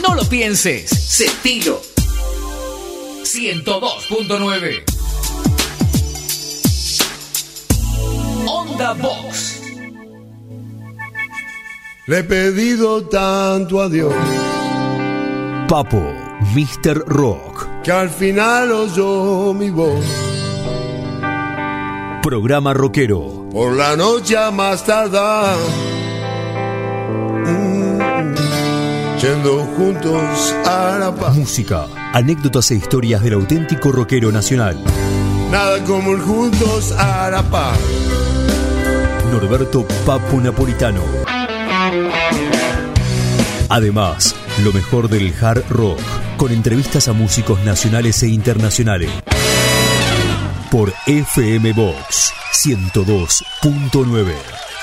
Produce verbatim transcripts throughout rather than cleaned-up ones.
No lo pienses, Sentilo. ciento dos punto nueve. Onda Box. Le he pedido tanto a Dios, Papo, míster Rock, que al final oyó mi voz. Programa rockero. Por la noche a más tardar, mm, yendo juntos a la paz. Música, anécdotas e historias del auténtico rockero nacional. Nada como el juntos a la paz. Norberto Papo Napolitano. Además, lo mejor del hard rock, con entrevistas a músicos nacionales e internacionales. Por F M Box ciento dos punto nueve.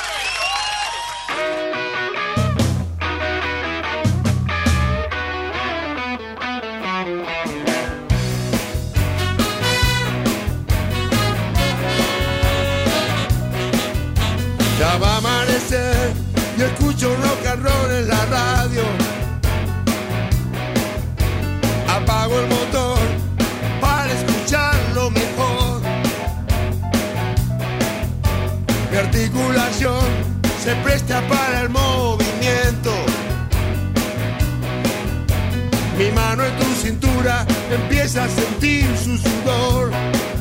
Ya va a amanecer y escucho rock and roll en la radio. Apago el motor para escucharlo mejor. Mi articulación se presta para el movimiento. Mi mano en tu cintura empieza a sentir su sudor.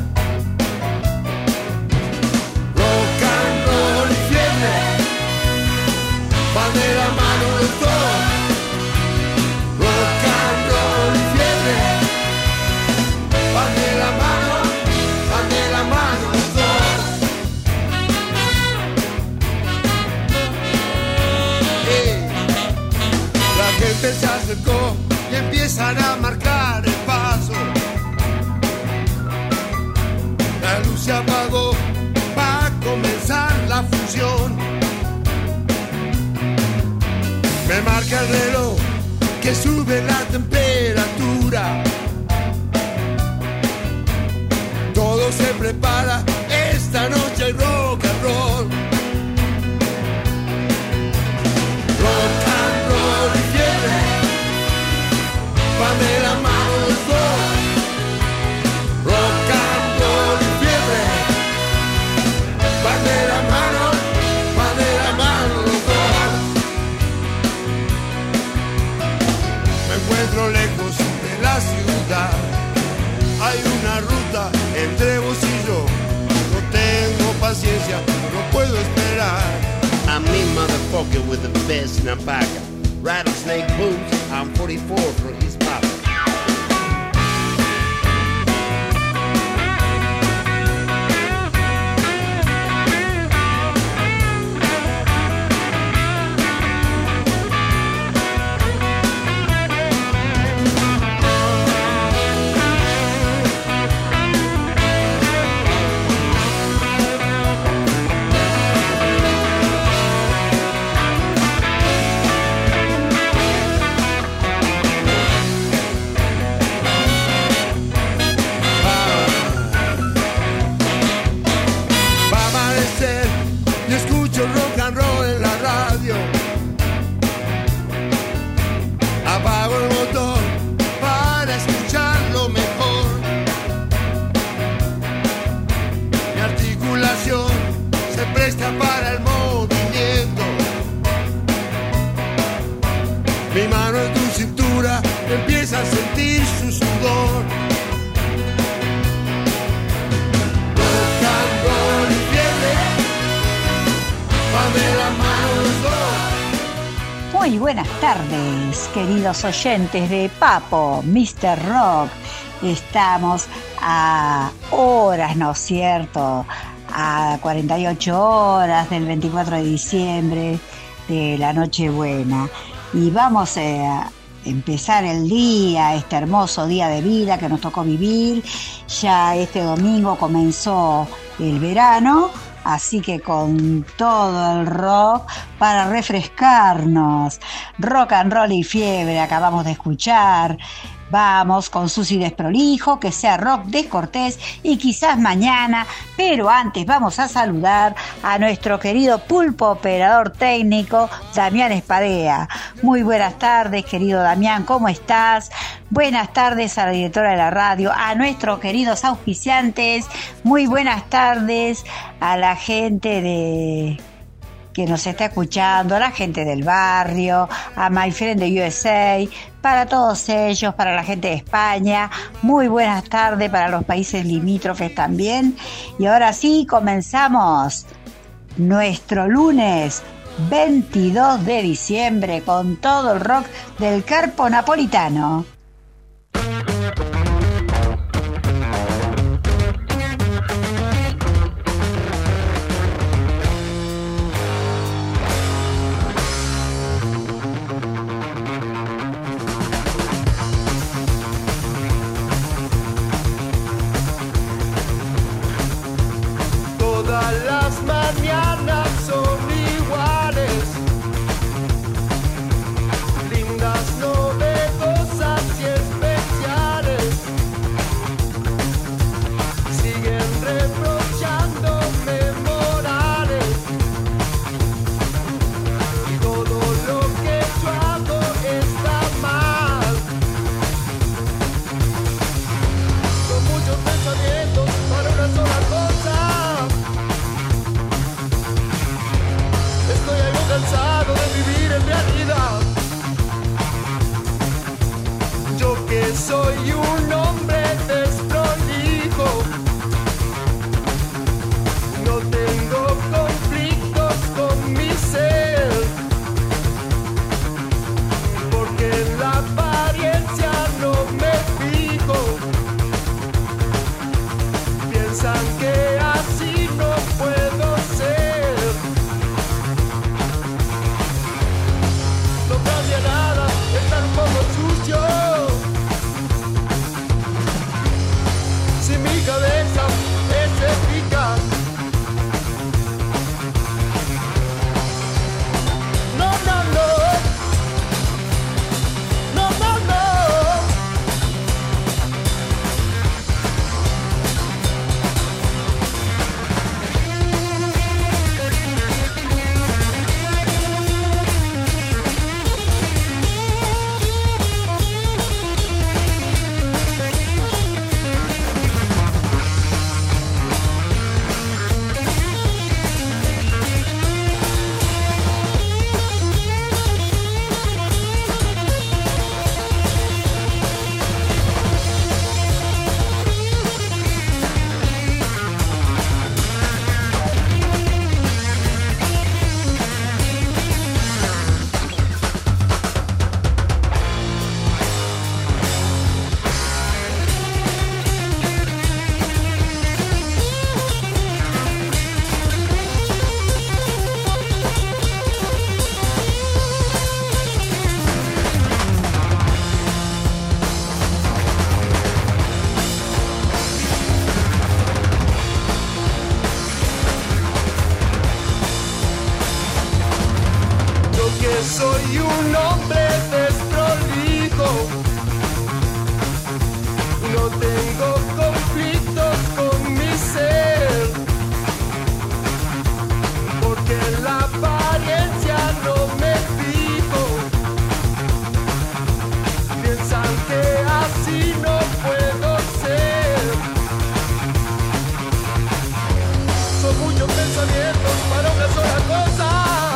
Rock and roll y fiebre van de la mano los dos. Rock and roll y fiebre van de la mano, van de la mano los dos. Hey. La gente se acercó y empiezan a marcar el paso. La luz se apagó, va a comenzar la función. Me marca el reloj que sube la temperatura. Todo se prepara, esta noche hay rock and roll. Rock and roll y fiebre van de la mano los dos. Rock and roll y fiebre van de la mano, van de la mano los dos. Me encuentro lejos de la ciudad. Hay una ruta entre vos y yo. No tengo paciencia, no puedo esperar. I'm me motherfucker with the best in a pack. Rattlesnake boots, I'm forty-four for his pop. Y escucho rock and roll en la radio. Apago el motor para escucharlo mejor. Mi articulación se presta para el movimiento. Mi mano en tu cintura empieza a sentir su sudor. Rock and roll y fiebre van de la mano los dos. Muy buenas tardes, queridos oyentes de Papo, míster Rock. Estamos a horas, ¿no es cierto?, a cuarenta y ocho horas del veinticuatro de diciembre de la Nochebuena. Y vamos a empezar el día, este hermoso día de vida que nos tocó vivir. Ya este domingo comenzó el verano, así que con todo el rock para refrescarnos. Rock and roll y fiebre acabamos de escuchar. Vamos con Susi Desprolijo, que sea rock descortés y quizás mañana, pero antes vamos a saludar a nuestro querido pulpo operador técnico, Damián Espadea. Muy buenas tardes, querido Damián, ¿cómo estás? Buenas tardes a la directora de la radio, a nuestros queridos auspiciantes, muy buenas tardes a la gente de... que nos está escuchando, a la gente del barrio, a My Friend de U S A, para todos ellos, para la gente de España, muy buenas tardes para los países limítrofes también. Y ahora sí, comenzamos nuestro lunes veintidós de diciembre con todo el rock del Carpo Napolitano. Soy un hombre desprolijo, no tengo conflictos con mi ser, porque en la apariencia no me fijo. Piensan que así no puedo ser. No cambia nada, estar un poco sucio. Mi cabeza es eficaz. No, no, no. No, no, no. Soy un hombre desprolijo, no tengo conflictos con mi ser, porque en la apariencia no me fijo. Piensan que así no puedo ser. Son muchos pensamientos para una sola cosa.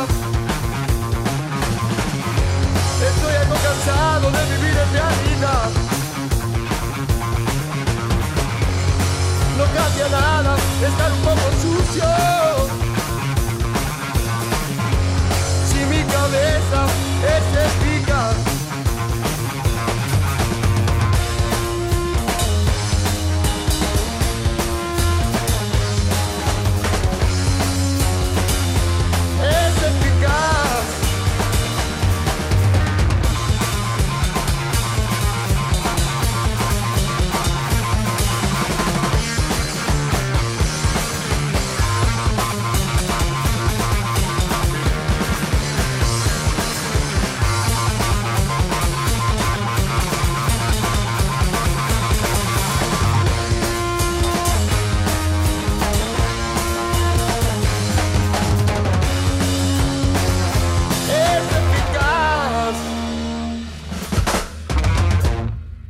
Estoy algo cansado de vivir en realidad. No cambia nada, estar un poco sucio. Si mi cabeza es eficaz. Es eficaz.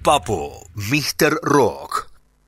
Papo, mister Rock.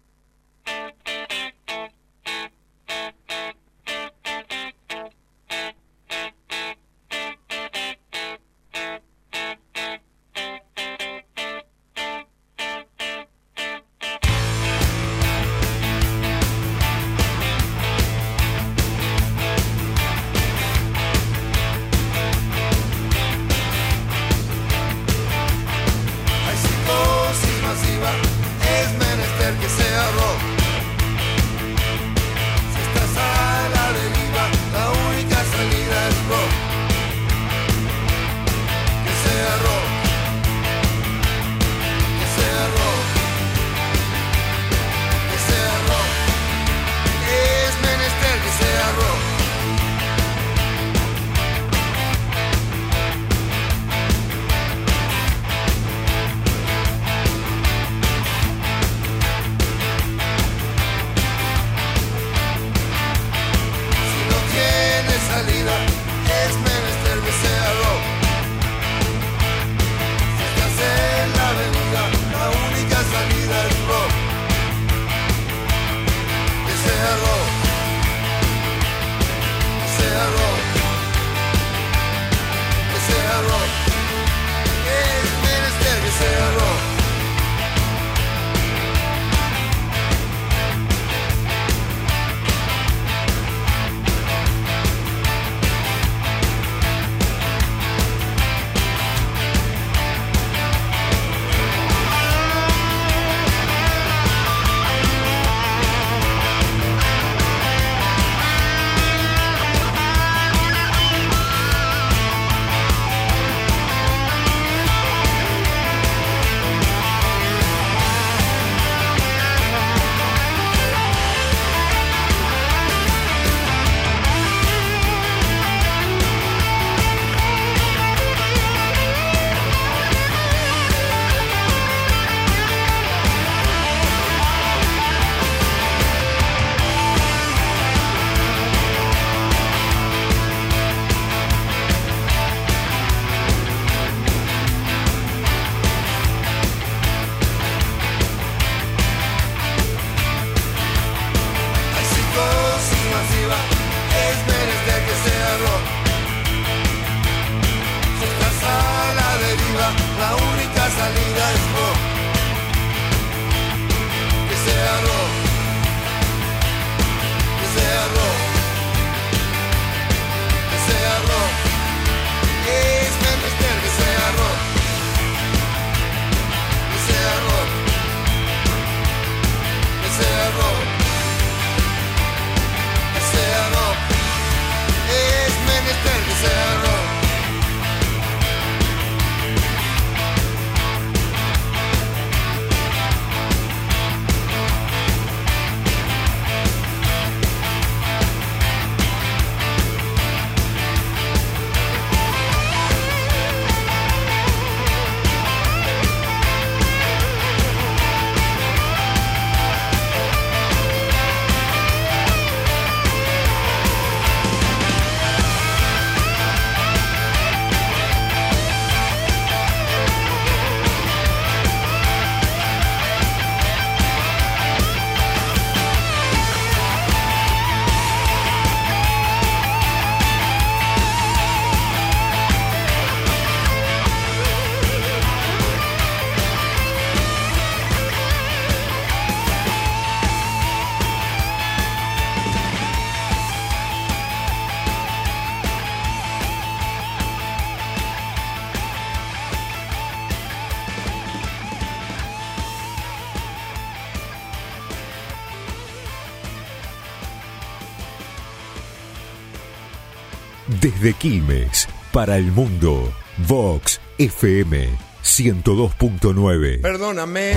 Desde Quilmes, para el mundo, Vox F M ciento dos punto nueve. Perdóname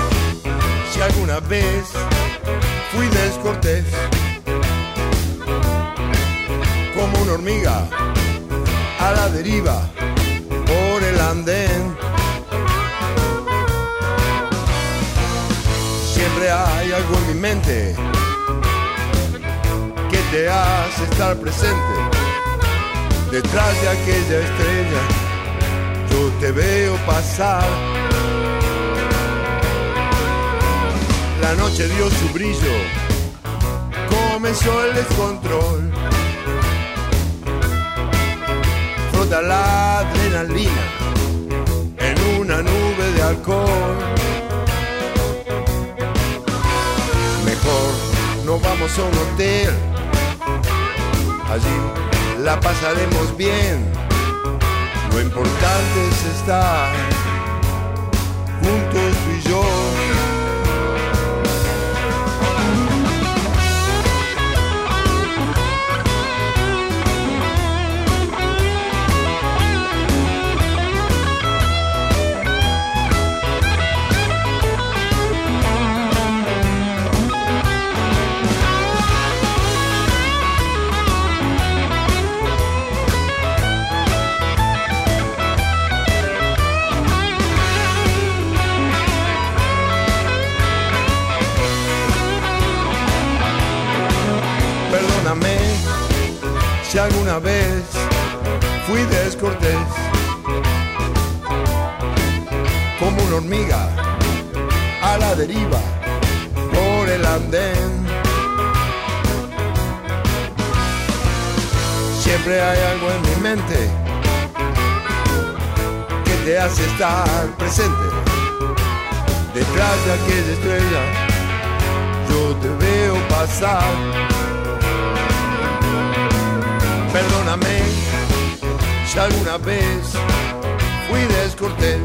si alguna vez fui descortés, como una hormiga a la deriva por el andén. Siempre hay algo en mi mente que te hace estar presente. Detrás de aquella estrella yo te veo pasar. La noche dio su brillo, comenzó el descontrol. Frota la adrenalina en una nube de alcohol. Mejor no vamos a un hotel, allí la pasaremos bien. Lo importante es estar juntos tú y yo. Si alguna vez fui descortés, como una hormiga a la deriva por el andén. Siempre hay algo en mi mente que te hace estar presente. Detrás de aquella estrella yo te veo pasar. Perdóname si alguna vez fui descortés.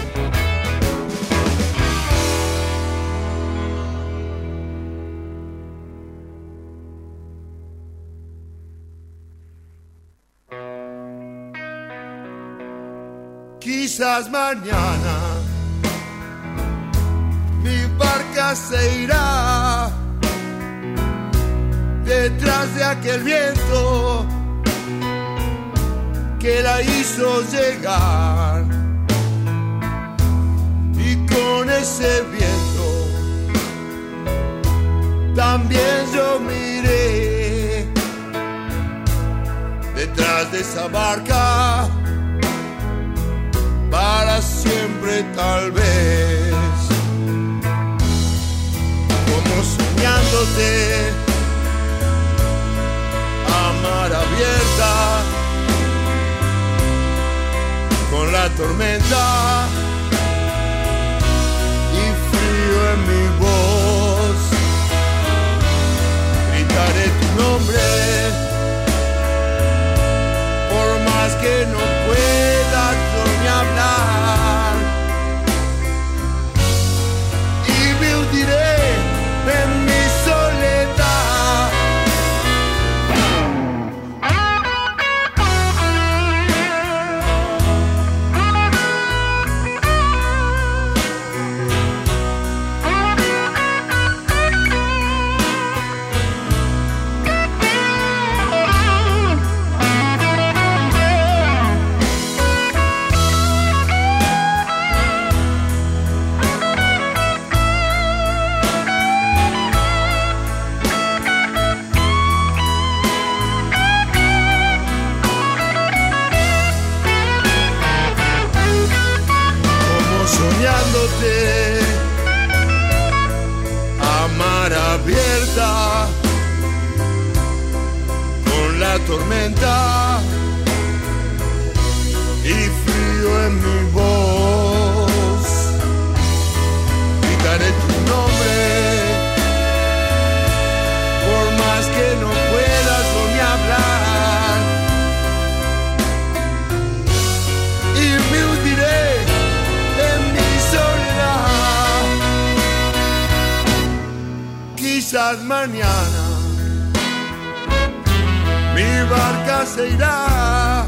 Quizás mañana mi barca se irá detrás de aquel viento que la hizo llegar, y con ese viento también yo miré detrás de esa barca para siempre tal vez, como soñándote a mar abierta, con la tormenta y frío en mi voz, gritaré tu nombre, por más que no pueda ni hablar, y me hundiré en mi soledad. A mar abierta, con la tormenta y frío en mi voz, gritaré tu nombre, por más que no puedas ni hablar, y me hundiré en mi soledad. Quizás mañana mi barca se irá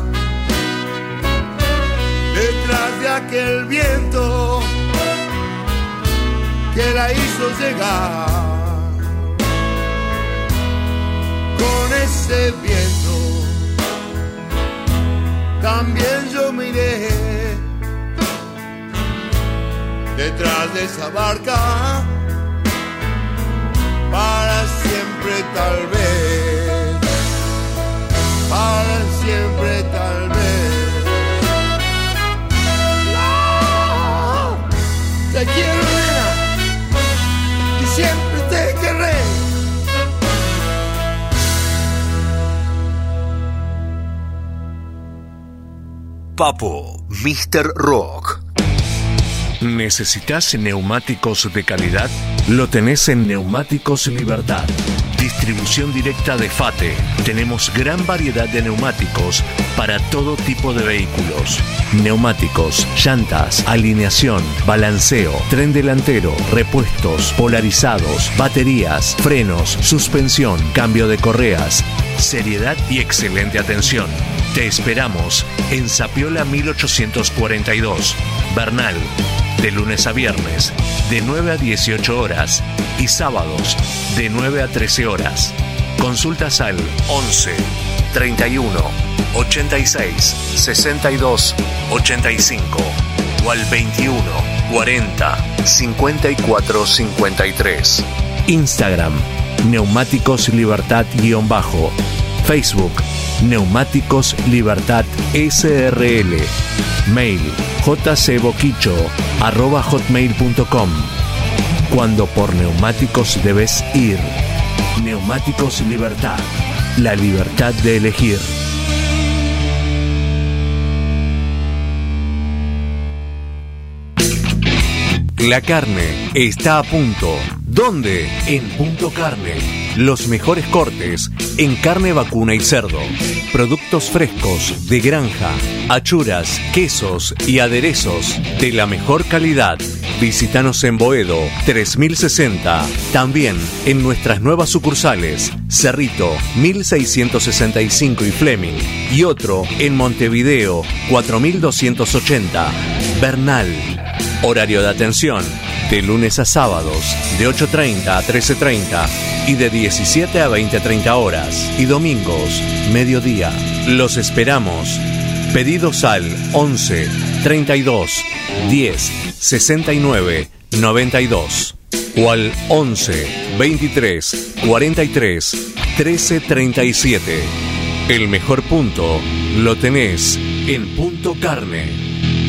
detrás de aquel viento que la hizo llegar. Con ese viento también yo miré detrás de esa barca para siempre tal vez, para siempre tal vez. No, te quiero, nena, quisiera Papo, míster Rock. ¿Necesitas neumáticos de calidad? Lo tenés en Neumáticos Libertad. Distribución directa de FATE. Tenemos gran variedad de neumáticos para todo tipo de vehículos. Neumáticos, llantas, alineación, balanceo, tren delantero, repuestos, polarizados, baterías, frenos, suspensión, cambio de correas. Seriedad y excelente atención. Te esperamos en Zapiola mil ochocientos cuarenta y dos, Bernal, de lunes a viernes, de nueve a dieciocho horas y sábados, de nueve a trece horas. Consultas al once, treinta y uno, ochenta y seis, sesenta y dos, ochenta y cinco o al veintiuno, cuarenta, cincuenta y cuatro, cincuenta y tres. Instagram, Neumáticos Libertad-bajo. Facebook, Neumáticos Libertad S R L. Mail, jcboquicho arroba hotmail punto com. Cuando por neumáticos debes ir. Neumáticos Libertad. La libertad de elegir. La carne está a punto. ¿Dónde? En Punto Carne. Los mejores cortes en carne vacuna y cerdo. Productos frescos de granja, achuras, quesos y aderezos de la mejor calidad. Visítanos en Boedo tres mil sesenta. También en nuestras nuevas sucursales Cerrito mil seiscientos sesenta y cinco y Fleming. Y otro en Montevideo cuatro mil doscientos ochenta. Bernal. Horario de atención de lunes a sábados de ocho treinta a trece treinta y de diecisiete a veinte treinta horas y domingos mediodía. Los esperamos. Pedidos al once, treinta y dos, diez, sesenta y nueve, noventa y dos o al once, veintitrés, cuarenta y tres, trece treinta y siete. El mejor punto lo tenés en Punto Carne.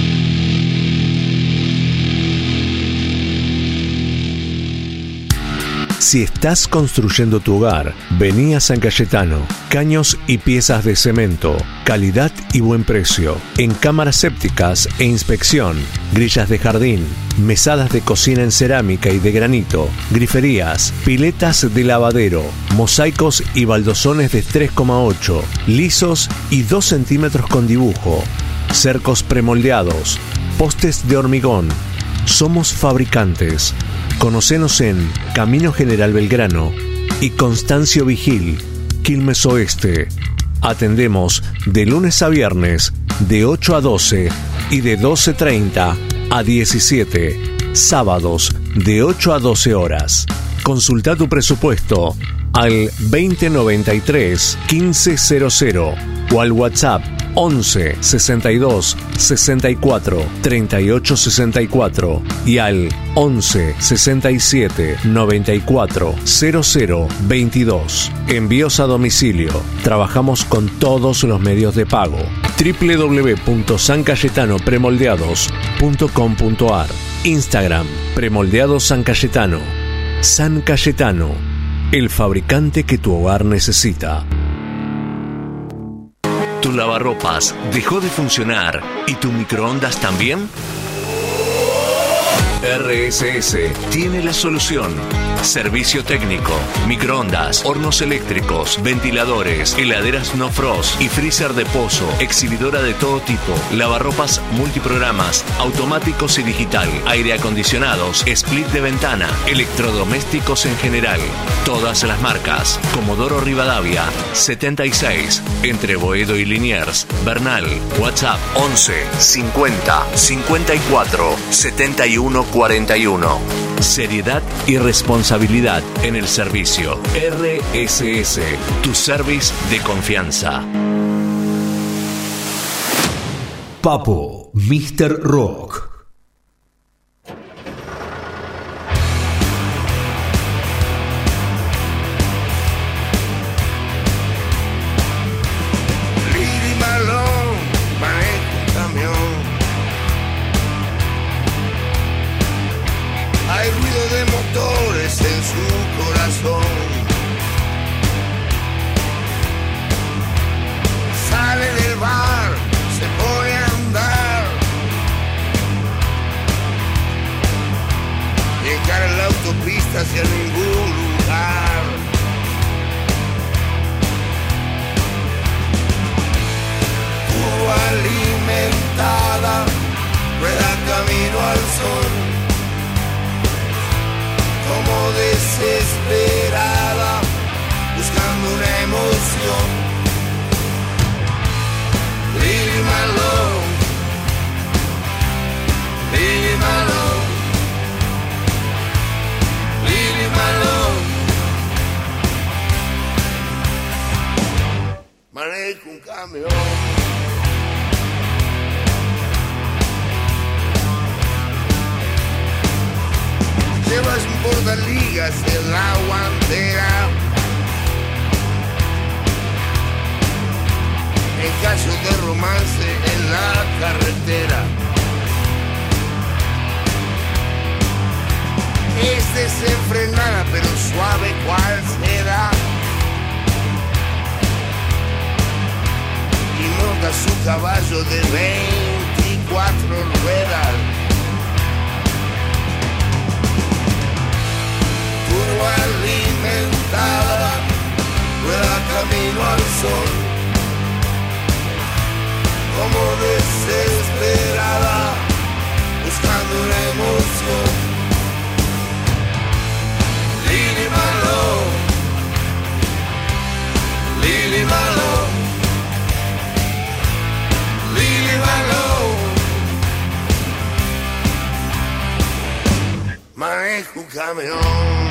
Si estás construyendo tu hogar, vení a San Cayetano. Caños y piezas de cemento, calidad y buen precio. En cámaras sépticas e inspección, grillas de jardín, mesadas de cocina en cerámica y de granito, griferías, piletas de lavadero, mosaicos y baldosones de tres coma ocho, lisos y dos centímetros con dibujo, cercos premoldeados, postes de hormigón. Somos fabricantes. Conocenos en Camino General Belgrano y Constancio Vigil, Quilmes Oeste. Atendemos de lunes a viernes de ocho a doce y de doce treinta a diecisiete. Sábados de ocho a doce horas. Consulta tu presupuesto al veinte noventa y tres, quince cero cero o al WhatsApp once, sesenta y dos, sesenta y cuatro, treinta y ocho sesenta y cuatro y al once, sesenta y siete, noventa y cuatro, cero cero veintidós. Envíos a domicilio. Trabajamos con todos los medios de pago. doble u doble u doble u punto san cayetano premoldeados punto com punto a r. Instagram, Premoldeados San Cayetano. San Cayetano, el fabricante que tu hogar necesita. ¿Tu lavarropas dejó de funcionar y tu microondas también? R S S tiene la solución. Servicio técnico, microondas, hornos eléctricos, ventiladores, heladeras no frost y freezer de pozo, exhibidora de todo tipo, lavarropas multiprogramas, automáticos y digital, aire acondicionados, split de ventana, electrodomésticos en general. Todas las marcas. Comodoro Rivadavia, setenta y seis, entre Boedo y Liniers, Bernal. WhatsApp once, cincuenta, cincuenta y cuatro, setenta y uno cuarenta y uno. Seriedad y responsabilidad en el servicio. R S S, tu service de confianza. Papo, míster Rock. Sale del bar, se pone a vista hacia ningún lugar. Curva alimentada, rueda camino al sol, como desesperada, buscando una emoción. Leave him alone, leave him alone, leave him alone. Manejo un camión. Llevas un portaligas en la guantera. En caso de romance en la carretera. Es desenfrenada pero suave cual será. Y monta su caballo de veinticuatro ruedas. Turbo alimentada, rueda camino al sol, como desesperada, buscando una emoción. Leave him alone, leave him alone, leave him alone. Manejo un camión.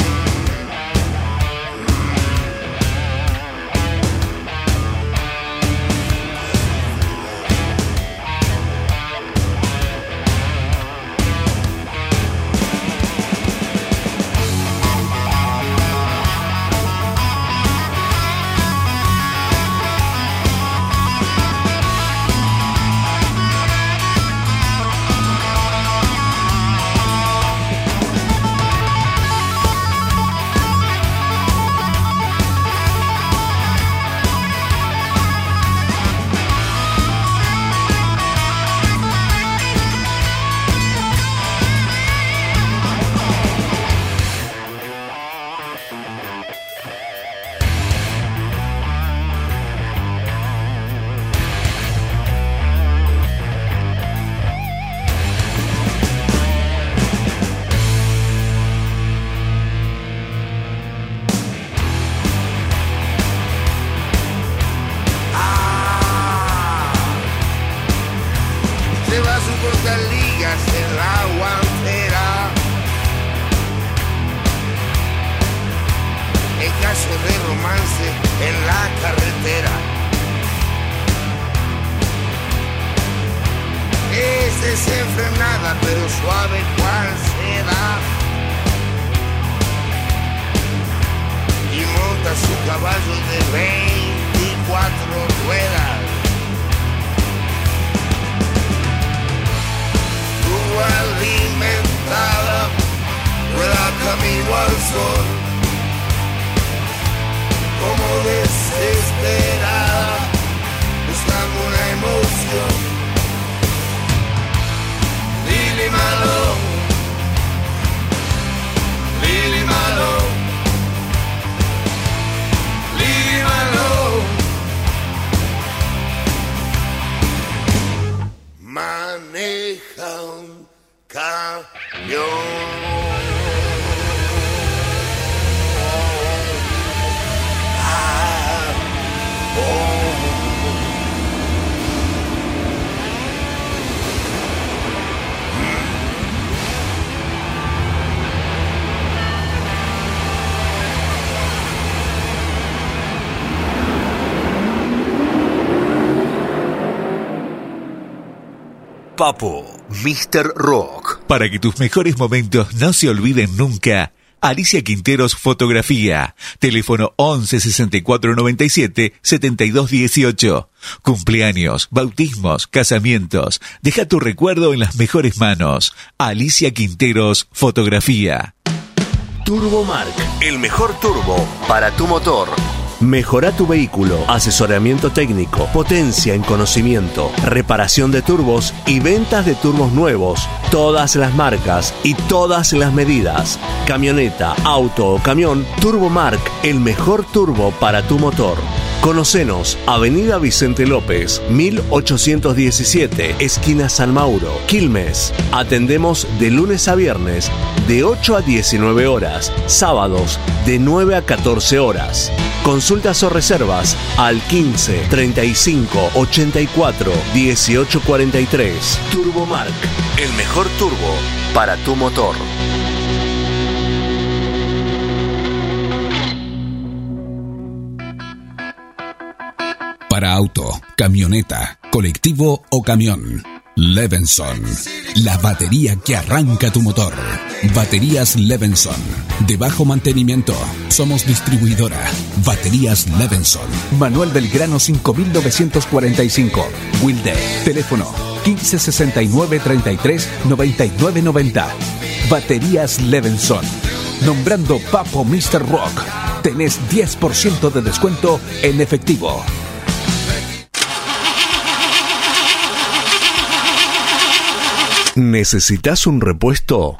Ligas en la guantera. En caso de romance en la carretera. Es desenfrenada pero suave cual seda. Y monta su caballo de veinticuatro ruedas. Alimentada, rueda camino al sol, como desesperada, buscando una emoción. Leave him alone, leave him alone, leave him alone. Maneja un camión. Ah, oh. Papo, míster Rock. Para que tus mejores momentos no se olviden nunca, Alicia Quinteros Fotografía. Teléfono once sesenta y cuatro noventa y siete setenta y dos dieciocho. Cumpleaños, bautismos, casamientos. Deja tu recuerdo en las mejores manos. Alicia Quinteros Fotografía. Turbomark, el mejor turbo para tu motor. Mejora tu vehículo, asesoramiento técnico, potencia en conocimiento, reparación de turbos y ventas de turbos nuevos. Todas las marcas y todas las medidas. Camioneta, auto o camión, Turbomark, el mejor turbo para tu motor. Conocenos, Avenida Vicente López, mil ochocientos diecisiete, esquina San Mauro, Quilmes. Atendemos de lunes a viernes, de ocho a diecinueve horas, sábados de nueve a catorce horas. Consultas o reservas al quince, treinta y cinco, ochenta y cuatro, dieciocho cuarenta y tres. Turbomark, el mejor turbo para tu motor. Para auto, camioneta, colectivo o camión. Levenson, la batería que arranca tu motor. Baterías Levenson, de bajo mantenimiento. Somos distribuidora. Baterías Levenson. Manuel Belgrano cinco mil novecientos cuarenta y cinco. Wilde. Teléfono quince sesenta y nueve treinta y tres noventa y nueve noventa. Baterías Levenson. Nombrando Papo mister Rock, tenés diez por ciento de descuento en efectivo. ¿Necesitas un repuesto?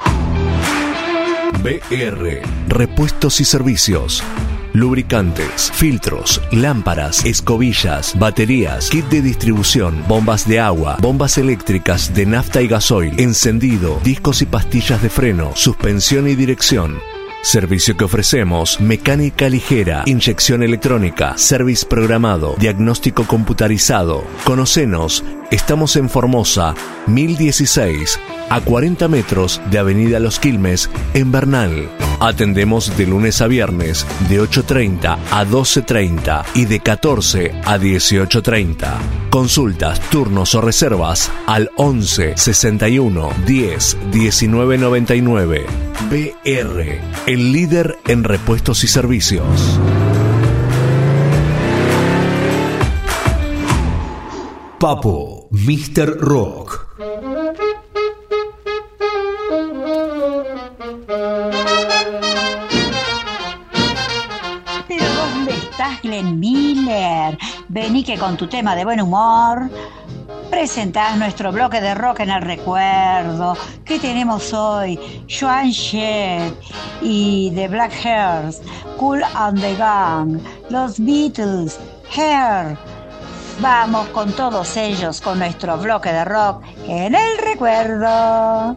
B R, repuestos y servicios. Lubricantes, filtros, lámparas, escobillas, baterías, kit de distribución, bombas de agua, bombas eléctricas de nafta y gasoil, encendido, discos y pastillas de freno, suspensión y dirección. Servicio que ofrecemos: mecánica ligera, inyección electrónica, service programado, diagnóstico computarizado. Conocenos, estamos en Formosa, mil dieciséis, a cuarenta metros de Avenida Los Quilmes, en Bernal. Atendemos de lunes a viernes, de ocho treinta a doce treinta y de catorce a dieciocho treinta. Consultas, turnos o reservas al once, sesenta y uno, diez, diecinueve noventa y nueve. B R, el líder en repuestos y servicios. Papo mister Rock. Pero ¿dónde estás, Glenn Miller? Vení que con tu tema de buen humor presentás nuestro bloque de rock en el recuerdo. ¿Qué tenemos hoy? Joan Jett y The Black Hearts, Kool and the Gang, los Beatles, Hair. Vamos con todos ellos con nuestro bloque de rock en el recuerdo.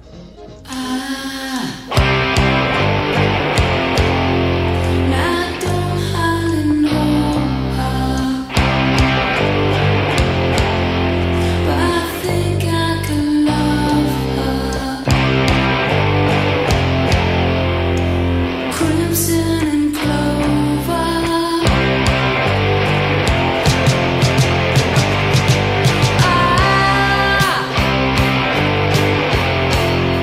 Ah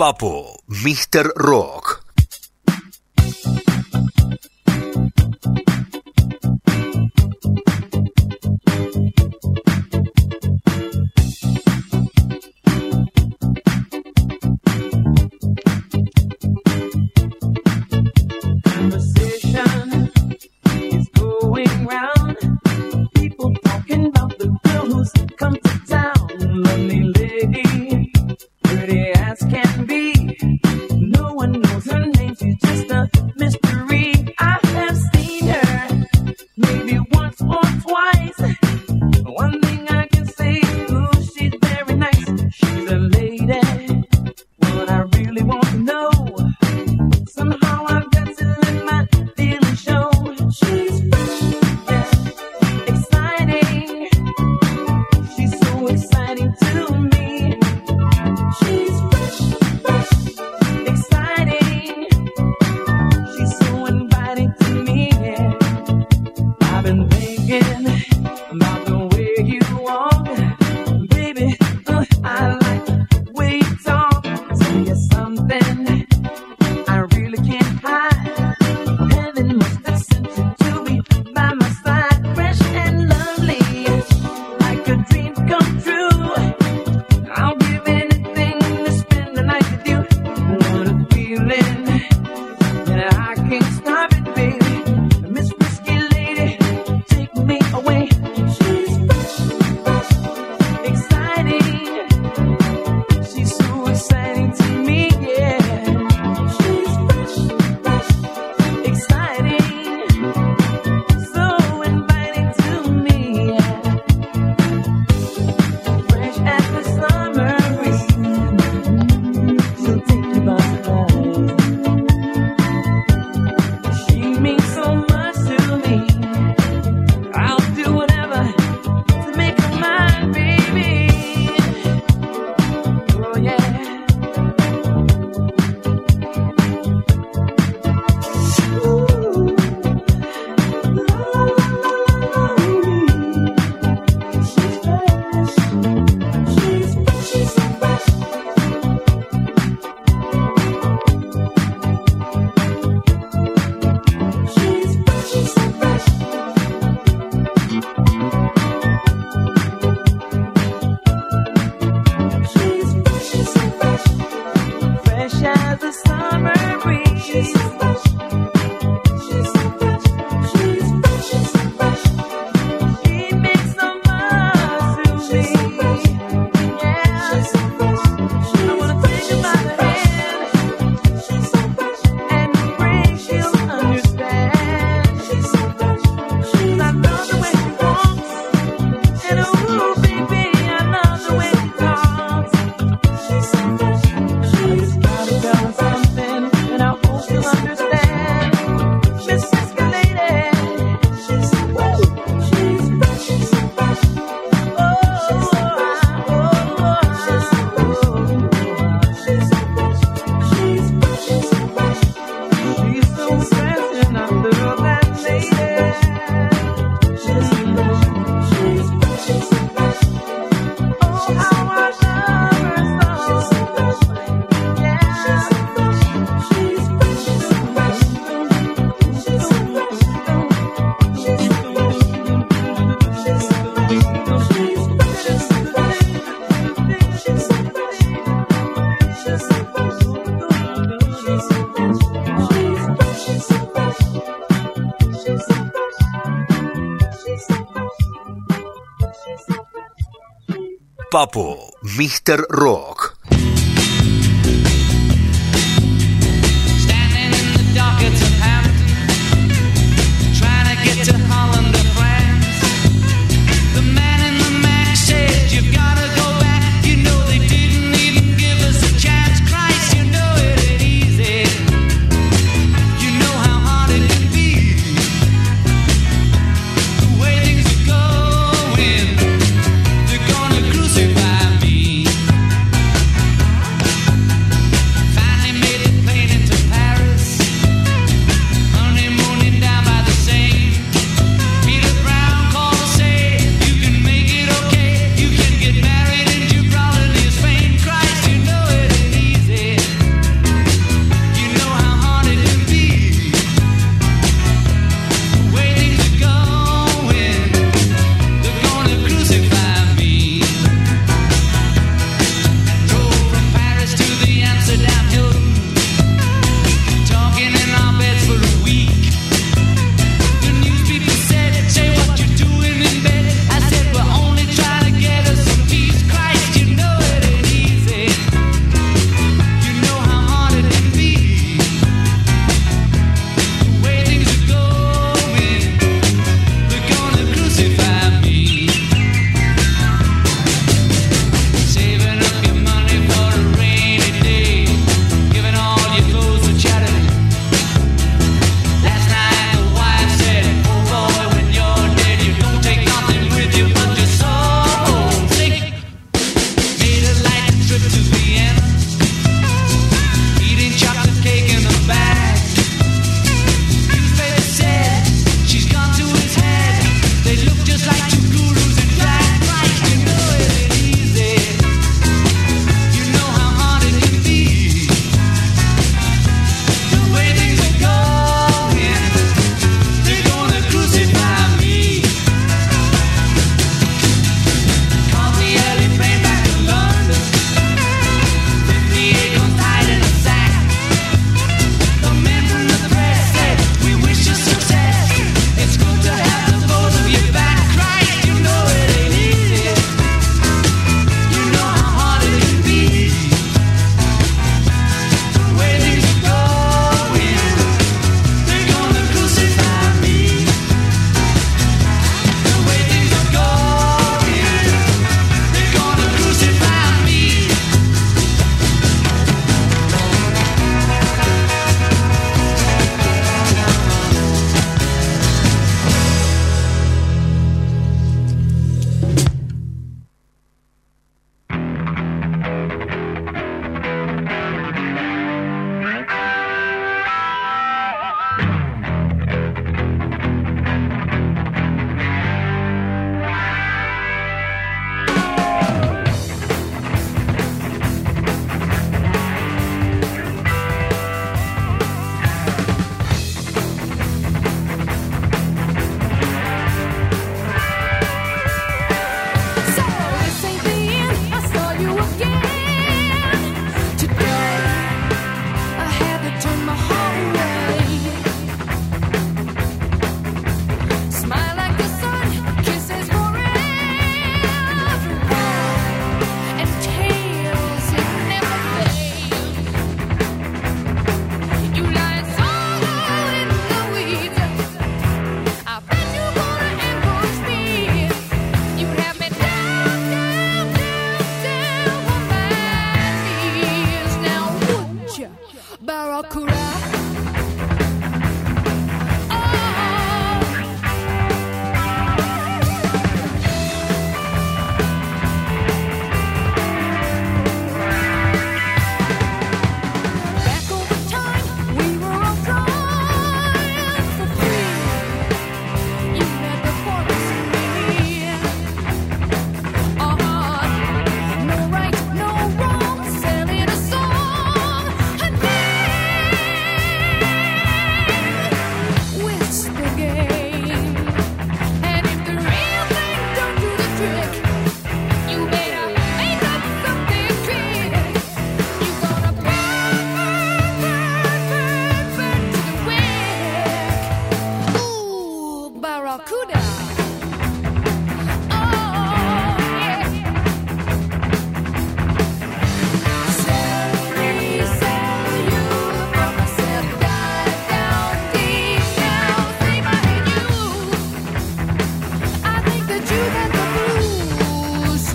Papo, mister Rock. Papo, mister Rock. They're gonna crucify me.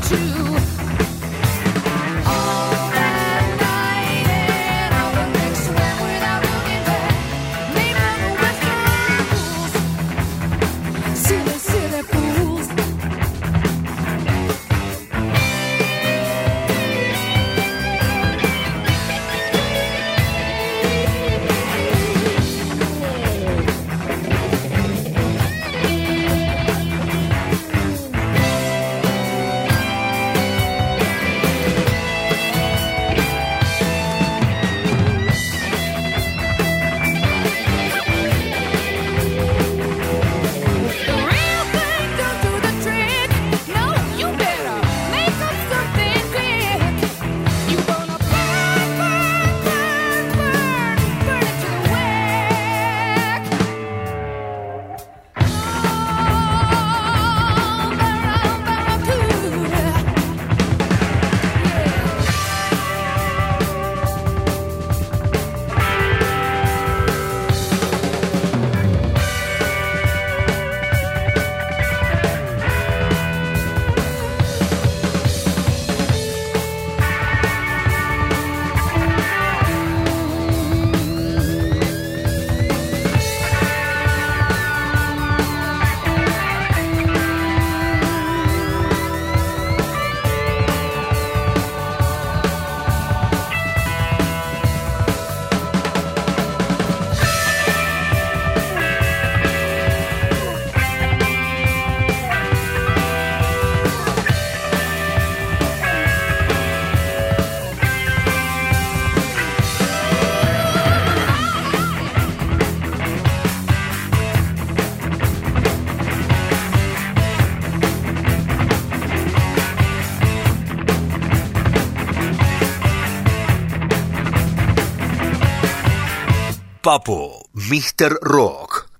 Papo, míster Rock.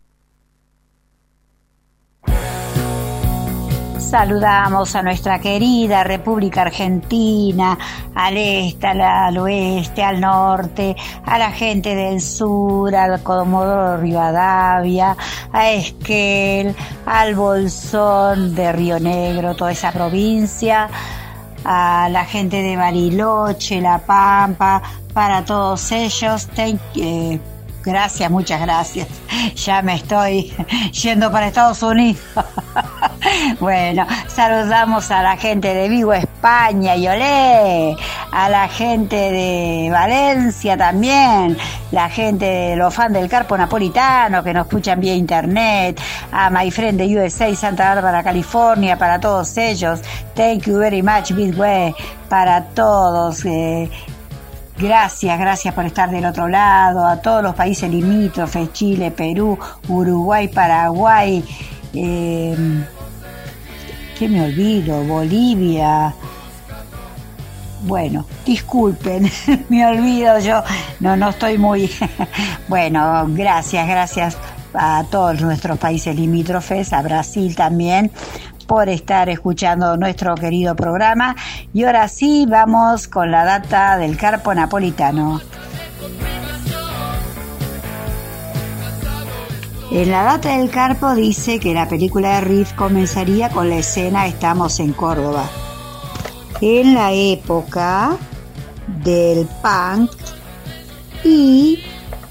Saludamos a nuestra querida República Argentina, al este, al oeste, al norte, a la gente del sur, al Comodoro Rivadavia, a Esquel, al Bolsón de Río Negro, toda esa provincia, a la gente de Bariloche, La Pampa, para todos ellos. Ten, eh, gracias, muchas gracias. Ya me estoy yendo para Estados Unidos. Bueno, saludamos a la gente de Vigo, España, y olé, a la gente de Valencia también, la gente de los fans del Carpo Napolitano que nos escuchan vía internet, a my friend de U S A, Santa Bárbara, California, para todos ellos. Thank you very much, Midway, para todos. Eh, Gracias, gracias por estar del otro lado, a todos los países limítrofes, Chile, Perú, Uruguay, Paraguay, eh, ¿qué me olvido? Bolivia. Bueno, disculpen, me olvido yo, no, no estoy muy... Bueno, gracias, gracias a todos nuestros países limítrofes, a Brasil también, por estar escuchando nuestro querido programa. Y ahora sí, vamos con la data del Carpo Napolitano. En la data del Carpo dice que la película de Riff comenzaría con la escena Estamos en Córdoba. En la época del punk, y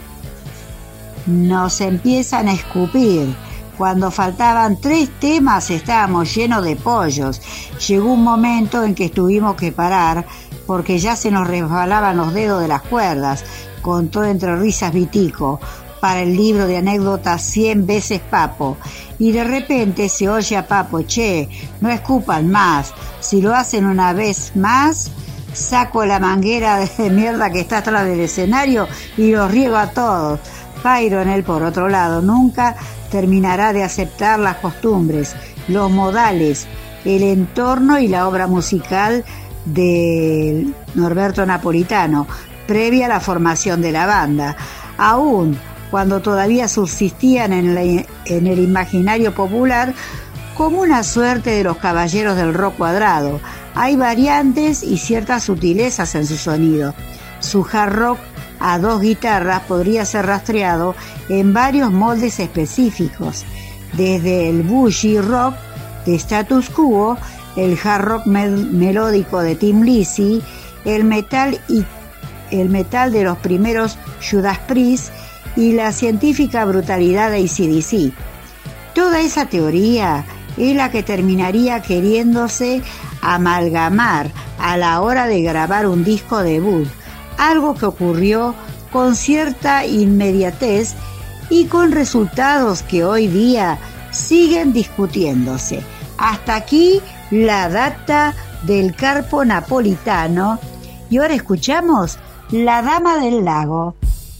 nos empiezan a escupir. Cuando faltaban tres temas estábamos llenos de pollos. Llegó un momento en que tuvimos que parar porque ya se nos resbalaban los dedos de las cuerdas, contó entre risas Vitico para el libro de anécdotas cien veces Papo. Y de repente se oye a Papo: che, no escupan más, si lo hacen una vez más, saco la manguera de mierda que está atrás del escenario y los riego a todos. Byron, él por otro lado, nunca terminará de aceptar las costumbres, los modales, el entorno y la obra musical de Norberto Napolitano, previa a la formación de la banda. Aún cuando todavía subsistían en, la, en el imaginario popular como una suerte de los caballeros del rock cuadrado, hay variantes y ciertas sutilezas en su sonido. Su hard rock a dos guitarras podría ser rastreado en varios moldes específicos, desde el bougie rock Status Quo, el hard rock mel- melódico de Tim Lizzy, el metal y el metal de los primeros Judas Priest y la científica brutalidad de A C D C. Toda esa teoría es la que terminaría queriéndose amalgamar a la hora de grabar un disco debut, algo que ocurrió con cierta inmediatez y con resultados que hoy día siguen discutiéndose. Hasta aquí la data del Carpo napolitano y ahora escuchamos La Dama del Lago.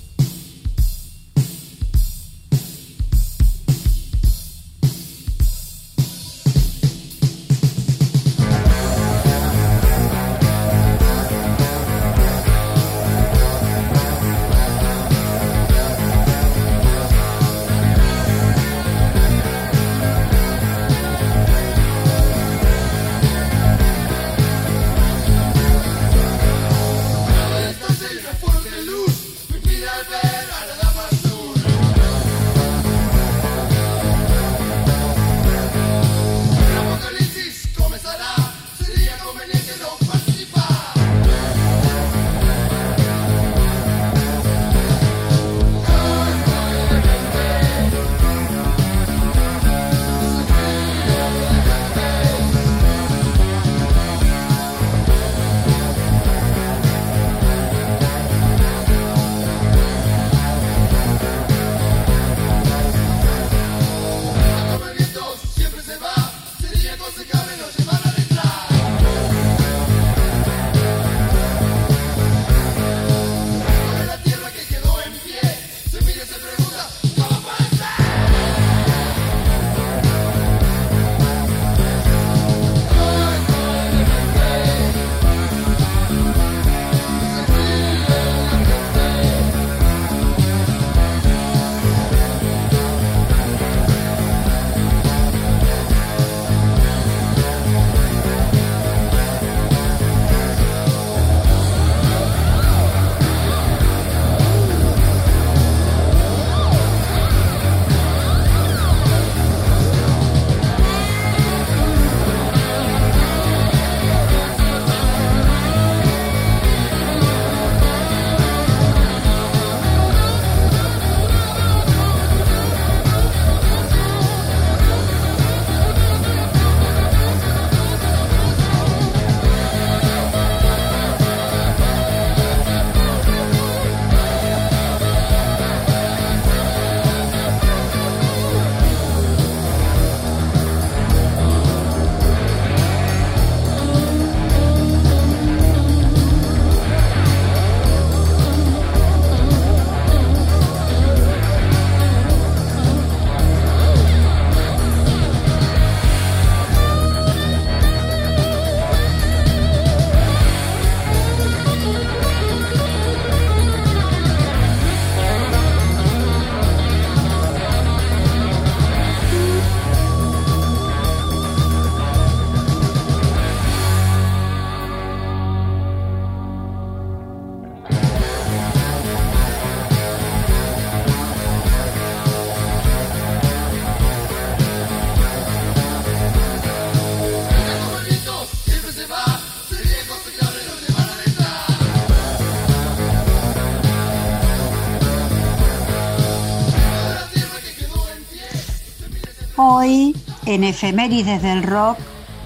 Hoy, en Efemérides del Rock,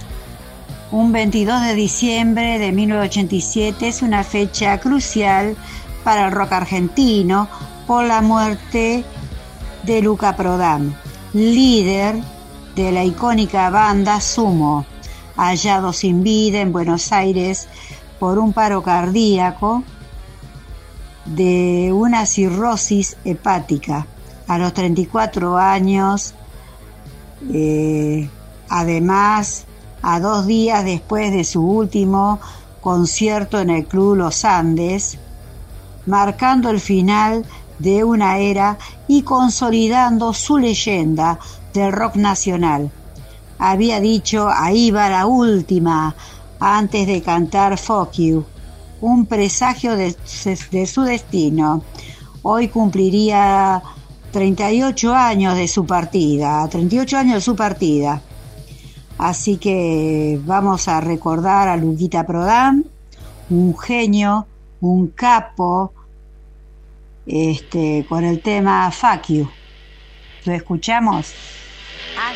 un veintidós de diciembre de mil novecientos ochenta y siete, es una fecha crucial para el rock argentino por la muerte de Luca Prodan, líder de la icónica banda Sumo, hallado sin vida en Buenos Aires por un paro cardíaco de una cirrosis hepática a los treinta y cuatro años. Eh, además, a dos días después de su último concierto en el Club Los Andes, marcando el final de una era y consolidando su leyenda del rock nacional. Había dicho "ahí va la última" antes de cantar Fuck You, un presagio de, de su destino. Hoy cumpliría treinta y ocho años de su partida, treinta y ocho años de su partida. Así que vamos a recordar a Luquita Prodan, un genio, un capo, este, con el tema Fuck You. ¿Lo escuchamos? Ah,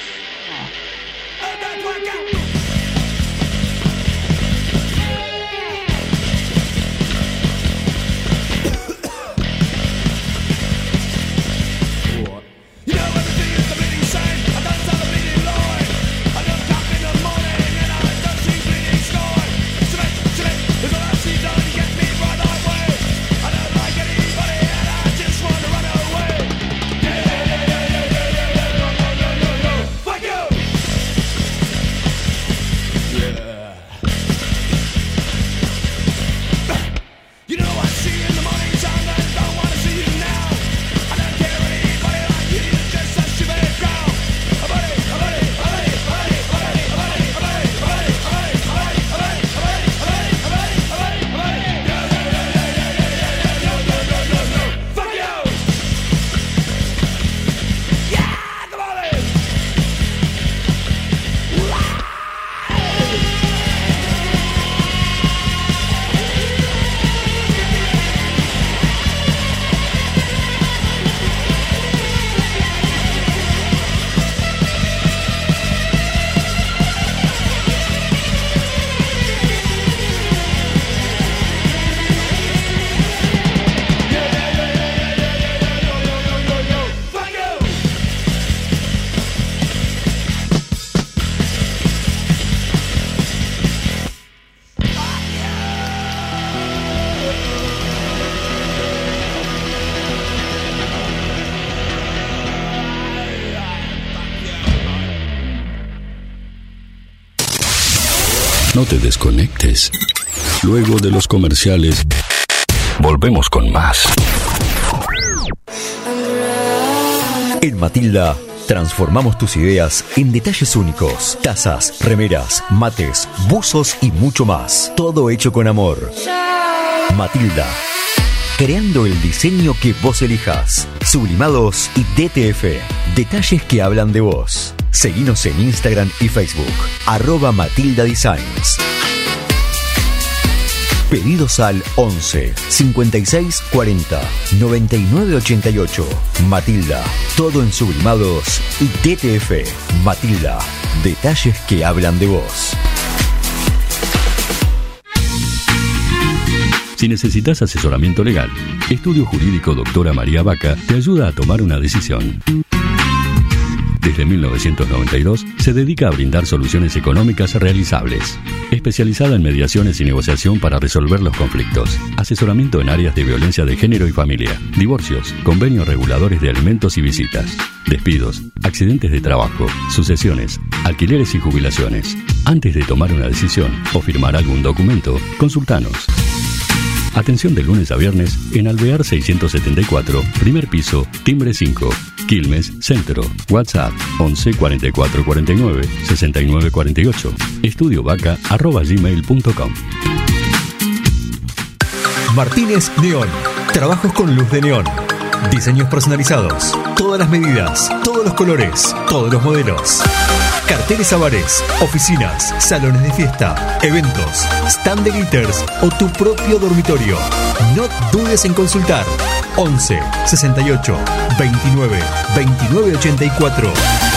No te desconectes. Luego de los comerciales, volvemos con más. En Matilda, transformamos tus ideas en detalles únicos. Tazas, remeras, mates, buzos y mucho más. Todo hecho con amor. Matilda, creando el diseño que vos elijas. Sublimados y D T F. Detalles que hablan de vos. Seguinos en Instagram y Facebook. Arroba Matilda Designs. Pedidos al once cincuenta y seis cuarenta noventa y nueve ochenta y ocho. Matilda. Todo en sublimados y D T F. Matilda. Detalles que hablan de vos. Si necesitas asesoramiento legal, Estudio Jurídico Doctora María Vaca te ayuda a tomar una decisión. Desde mil novecientos noventa y dos se dedica a brindar soluciones económicas realizables. Especializada en mediaciones y negociación para resolver los conflictos. Asesoramiento en áreas de violencia de género y familia. Divorcios, convenios reguladores de alimentos y visitas. Despidos, accidentes de trabajo, sucesiones, alquileres y jubilaciones. Antes de tomar una decisión o firmar algún documento, consultanos. Atención de lunes a viernes en Alvear seiscientos setenta y cuatro, primer piso, timbre cinco, Quilmes, Centro. WhatsApp once cuarenta y cuatro cuarenta y nueve sesenta y nueve cuarenta y ocho. Estudiovaca arroba gmail punto com. Martínez Neón. Trabajos con luz de neón. Diseños personalizados. Todas las medidas, todos los colores, todos los modelos. Carteles a bares, oficinas, salones de fiesta, eventos, stand de glitters o tu propio dormitorio. No dudes en consultar. once sesenta y ocho veintinueve veintinueve ochenta y cuatro.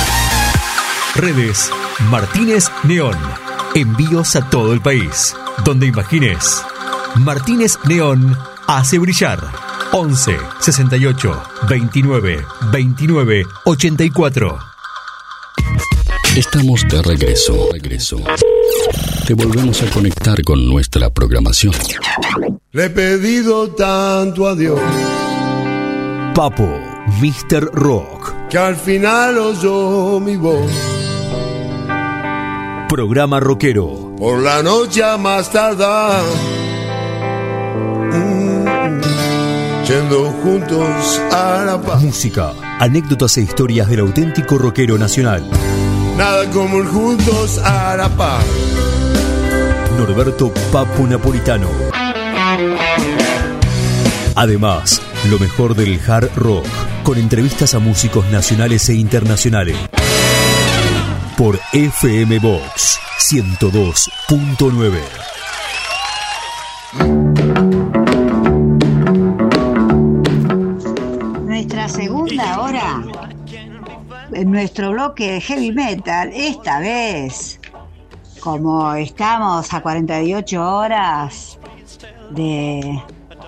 Redes Martínez Neón. Envíos a todo el país. Donde imagines. Martínez Neón hace brillar. once sesenta y ocho veintinueve veintinueve ochenta y cuatro. Estamos de regreso, regreso. Te volvemos a conectar con nuestra programación. Le he pedido tanto a Dios Papo, míster Rock. que al final oyó mi voz. Programa rockero. Por la noche a más tardar, mm, yendo juntos a la paz. Música, anécdotas e historias del auténtico rockero nacional. Nada como ir juntos a la paz. Norberto Papo Napolitano. Además, lo mejor del hard rock, con entrevistas a músicos nacionales e internacionales. por F M Box ciento dos punto nueve. Nuestra segunda hora en nuestro bloque de heavy metal, esta vez, como estamos a cuarenta y ocho horas de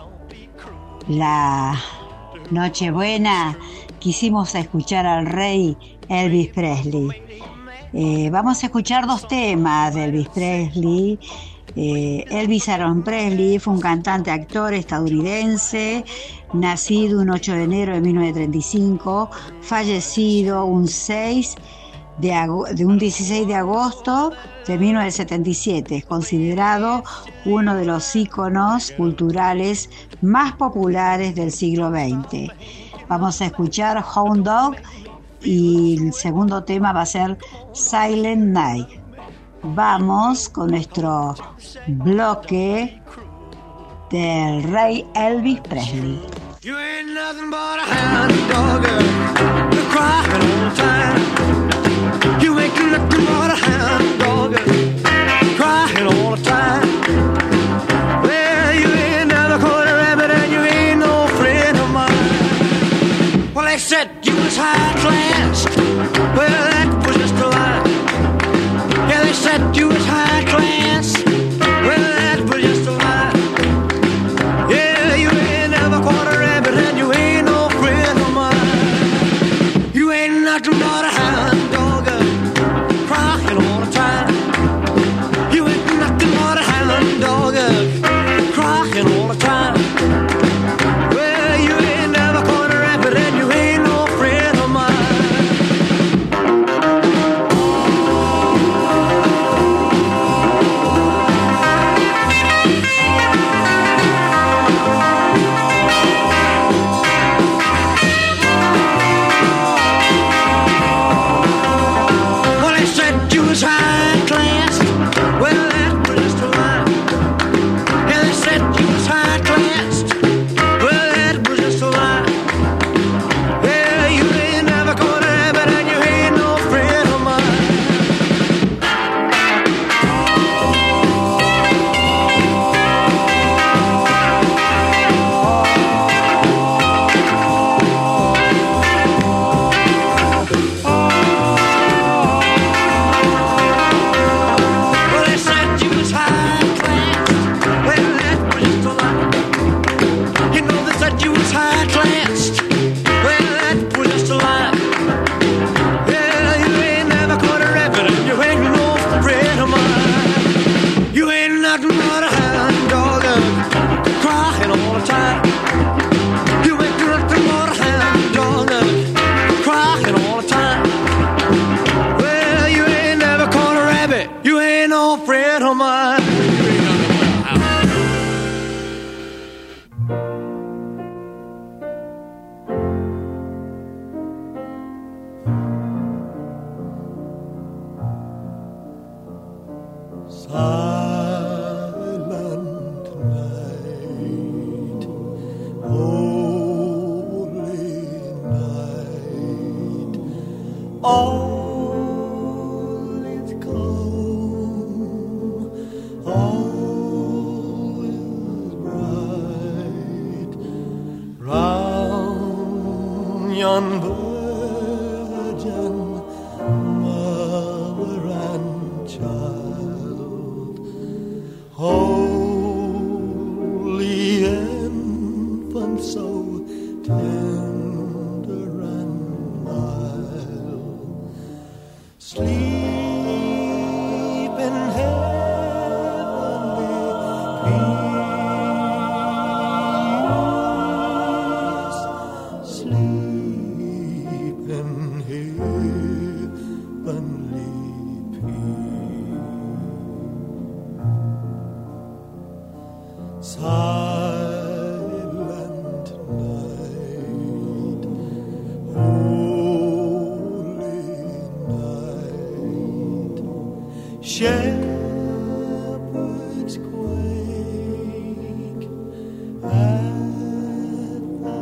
la Nochebuena, quisimos escuchar al rey Elvis Presley. Eh, vamos a escuchar dos temas de Elvis Presley. Eh, Elvis Aaron Presley fue un cantante, actor estadounidense, nacido un ocho de enero de mil novecientos treinta y cinco, fallecido un seis de, ag- de un dieciséis de agosto de mil novecientos setenta y siete. Es considerado uno de los íconos culturales más populares del siglo veinte. Vamos a escuchar Hound Dog y el segundo tema va a ser Silent Night. Vamos con nuestro bloque del rey Elvis Presley. You ain't nothing but a hound dog, you're crying all the time. You ain't nothing but a hound dog, crying all the time. Well, you ain't never caught a rabbit and you ain't no friend of mine. Well, they said you was high class, well, that was just a lie. Yeah, they said you was high class, well, that was just a lie. Yeah, you ain't never caught a rabbit and you ain't no friend of mine. You ain't nothing but a hound dog, crying all the time. You ain't nothing but a hound dog, crying all the time. Well, you ain't never caught a rabbit and you ain't no friend of mine. Well, they said you was high class. Well, that was just a lie. Yeah, they said you was high class. Well, that was just a lie. Yeah, you ain't never caught a rabbit and you ain't no friend of mine. Well, they said you was high class. Well, that was just a lie. You know they said you was high class. Well, that was just a lie. Yeah, you ain't never caught a rabbit and you ain't no friend of mine. You ain't nothing but a hound dog, crying all the time. You ain't nothing but a hound dog, crying all the time. Well, you ain't never caught a rabbit. You ain't no friend of mine. Silent night, holy night, all is calm, all is bright, round yon virgin mother and child, holy infant, so tender and mild, sleep in heavenly peace, sleep in heavenly peace. Silent night, holy night, shepherds quake at the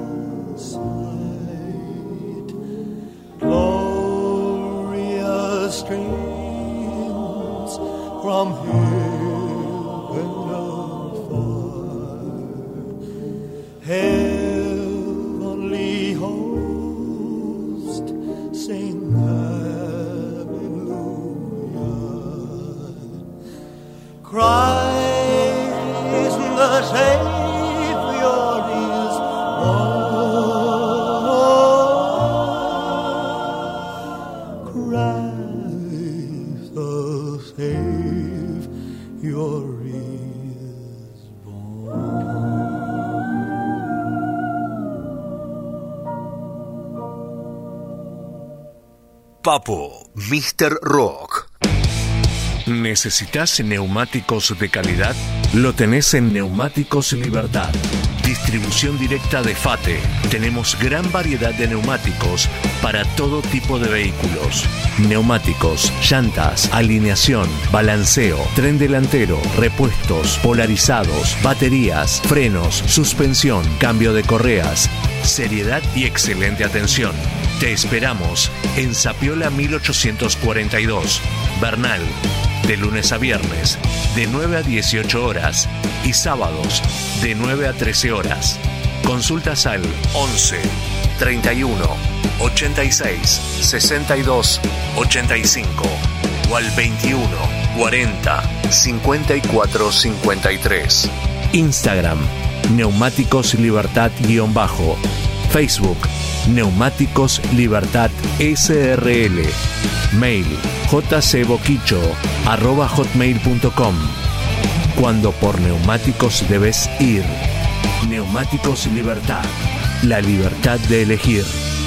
sight, glorious stream from heaven afar. Heavenly host, sing hallelujah. Christ the Savior is born. Christ the Savior is born. Papo, míster Rock. ¿Necesitas neumáticos de calidad? Lo tenés en Neumáticos Libertad. Distribución directa de FATE. Tenemos gran variedad de neumáticos para todo tipo de vehículos. Neumáticos, llantas, alineación, balanceo, tren delantero, repuestos, polarizados, baterías, frenos, suspensión, cambio de correas. Seriedad y excelente atención. Te esperamos en Zapiola mil ochocientos cuarenta y dos, Bernal, de lunes a viernes, de nueve a dieciocho horas y sábados, de nueve a trece horas. Consultas al once, treinta y uno, ochenta y seis, sesenta y dos, ochenta y cinco o al veintiuno, cuarenta, cincuenta y cuatro, cincuenta y tres. Instagram, Neumáticos Libertad-bajo. Facebook, Neumáticos Libertad S R L. Mail, jcboquicho arroba hotmail punto com. Cuando por neumáticos debes ir. Neumáticos Libertad. La libertad de elegir.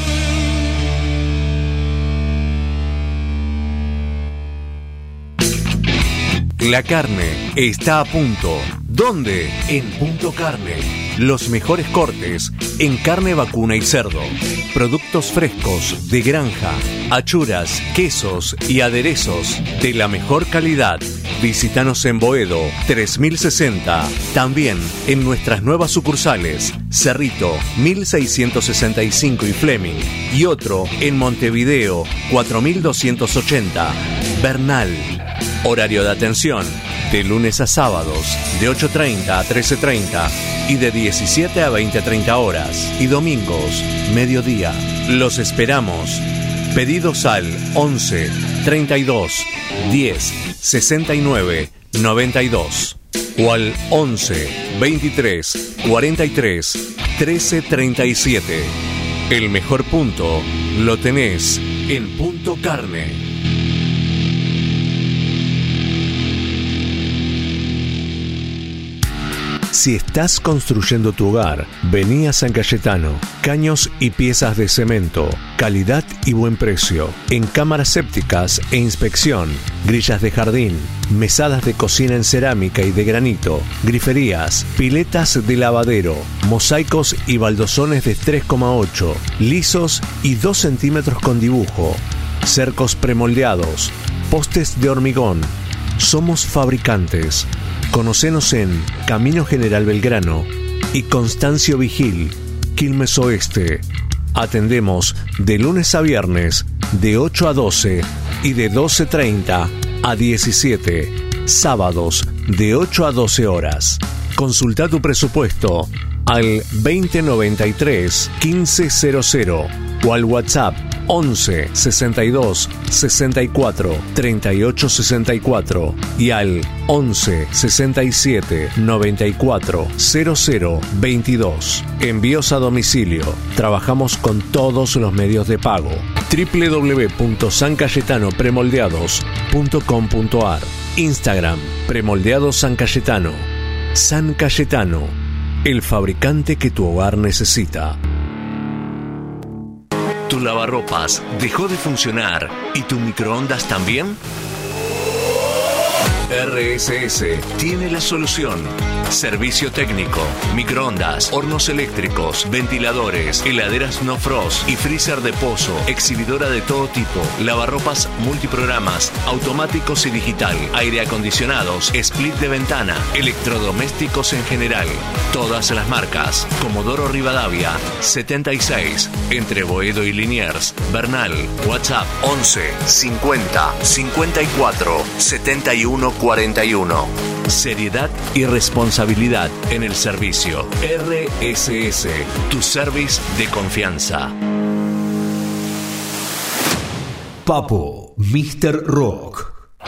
La carne está a punto. ¿Dónde? En Punto Carne. Los mejores cortes en carne vacuna y cerdo. Productos frescos de granja, achuras, quesos y aderezos de la mejor calidad. Visítanos en Boedo tres mil sesenta. También en nuestras nuevas sucursales Cerrito mil seiscientos sesenta y cinco y Fleming. Y otro en Montevideo cuatro mil doscientos ochenta. Bernal. Horario de atención de lunes a sábados de ocho treinta a trece treinta y de diecisiete a veinte treinta horas y domingos mediodía. Los esperamos. Pedidos al once, treinta y dos, diez, sesenta y nueve, noventa y dos o al once, veintitrés, cuarenta y tres, trece treinta y siete. El mejor punto lo tenés en Punto Carne. Si estás construyendo tu hogar, vení a San Cayetano. Caños y piezas de cemento, calidad y buen precio. En cámaras sépticas e inspección, grillas de jardín, mesadas de cocina en cerámica y de granito, griferías, piletas de lavadero, mosaicos y baldosones de tres coma ocho, lisos y dos centímetros con dibujo, cercos premoldeados, postes de hormigón. Somos fabricantes. Conocenos en Camino General Belgrano y Constancio Vigil, Quilmes Oeste. Atendemos de lunes a viernes de ocho a doce y de doce treinta a diecisiete. Sábados de ocho a doce horas. Consulta tu presupuesto al veinte noventa y tres, quince cero cero o al WhatsApp once, sesenta y dos, sesenta y cuatro, treinta y ocho sesenta y cuatro y al once, sesenta y siete, noventa y cuatro, cero cero veintidós. Envíos a domicilio. Trabajamos con todos los medios de pago. doble u doble u doble u punto san cayetano premoldeados punto com punto a r. Instagram, Premoldeados San Cayetano. San Cayetano, el fabricante que tu hogar necesita. ¿Tu lavarropas dejó de funcionar y tu microondas también? R S S tiene la solución. Servicio técnico, microondas, hornos eléctricos, ventiladores, heladeras no frost y freezer de pozo, exhibidora de todo tipo, lavarropas multiprogramas, automáticos y digital, aire acondicionados, split de ventana, electrodomésticos en general. Todas las marcas. Comodoro Rivadavia, setenta y seis, entre Boedo y Liniers, Bernal. WhatsApp once, cincuenta, cincuenta y cuatro, setenta y uno, cuarenta. cuarenta y uno. Seriedad y responsabilidad en el servicio. R S S, tu service de confianza. Papo, míster Rock.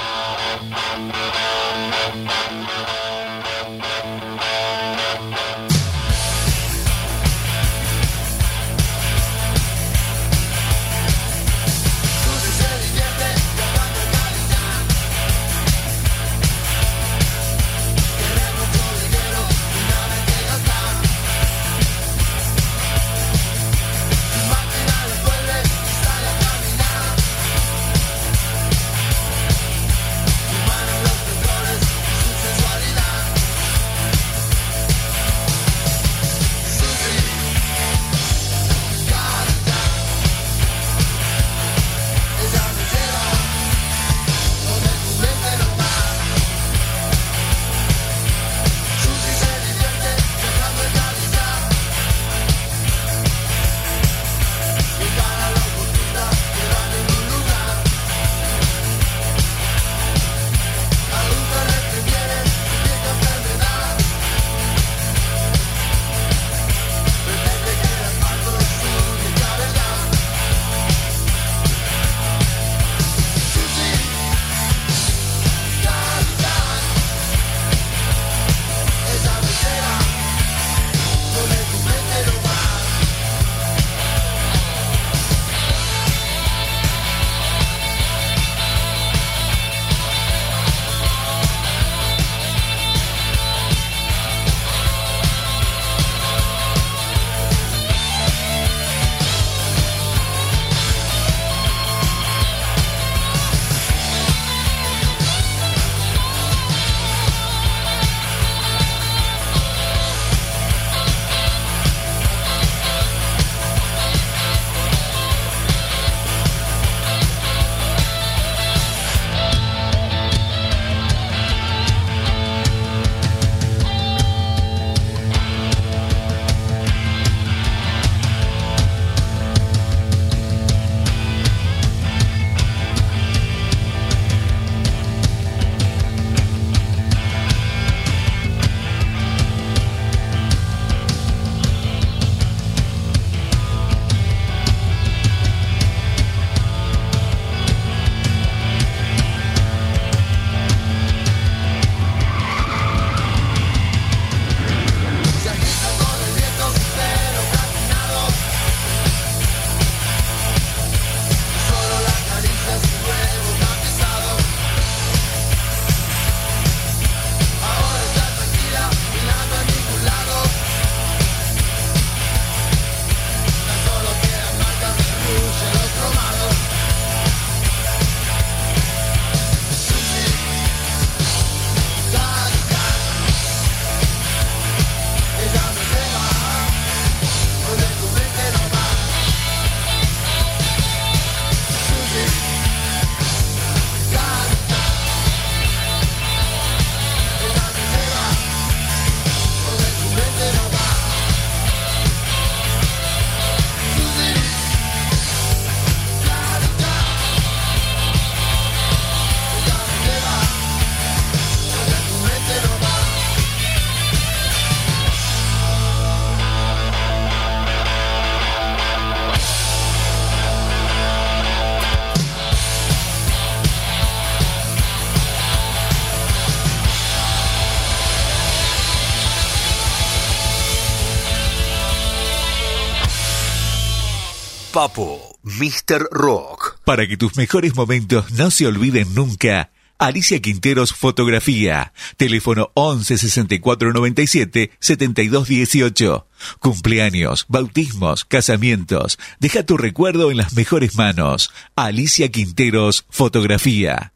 Papo, míster Rock. Para que tus mejores momentos no se olviden nunca, Alicia Quinteros Fotografía. Teléfono once sesenta y cuatro noventa y siete setenta y dos dieciocho. Cumpleaños, bautismos, casamientos. Deja tu recuerdo en las mejores manos. Alicia Quinteros Fotografía.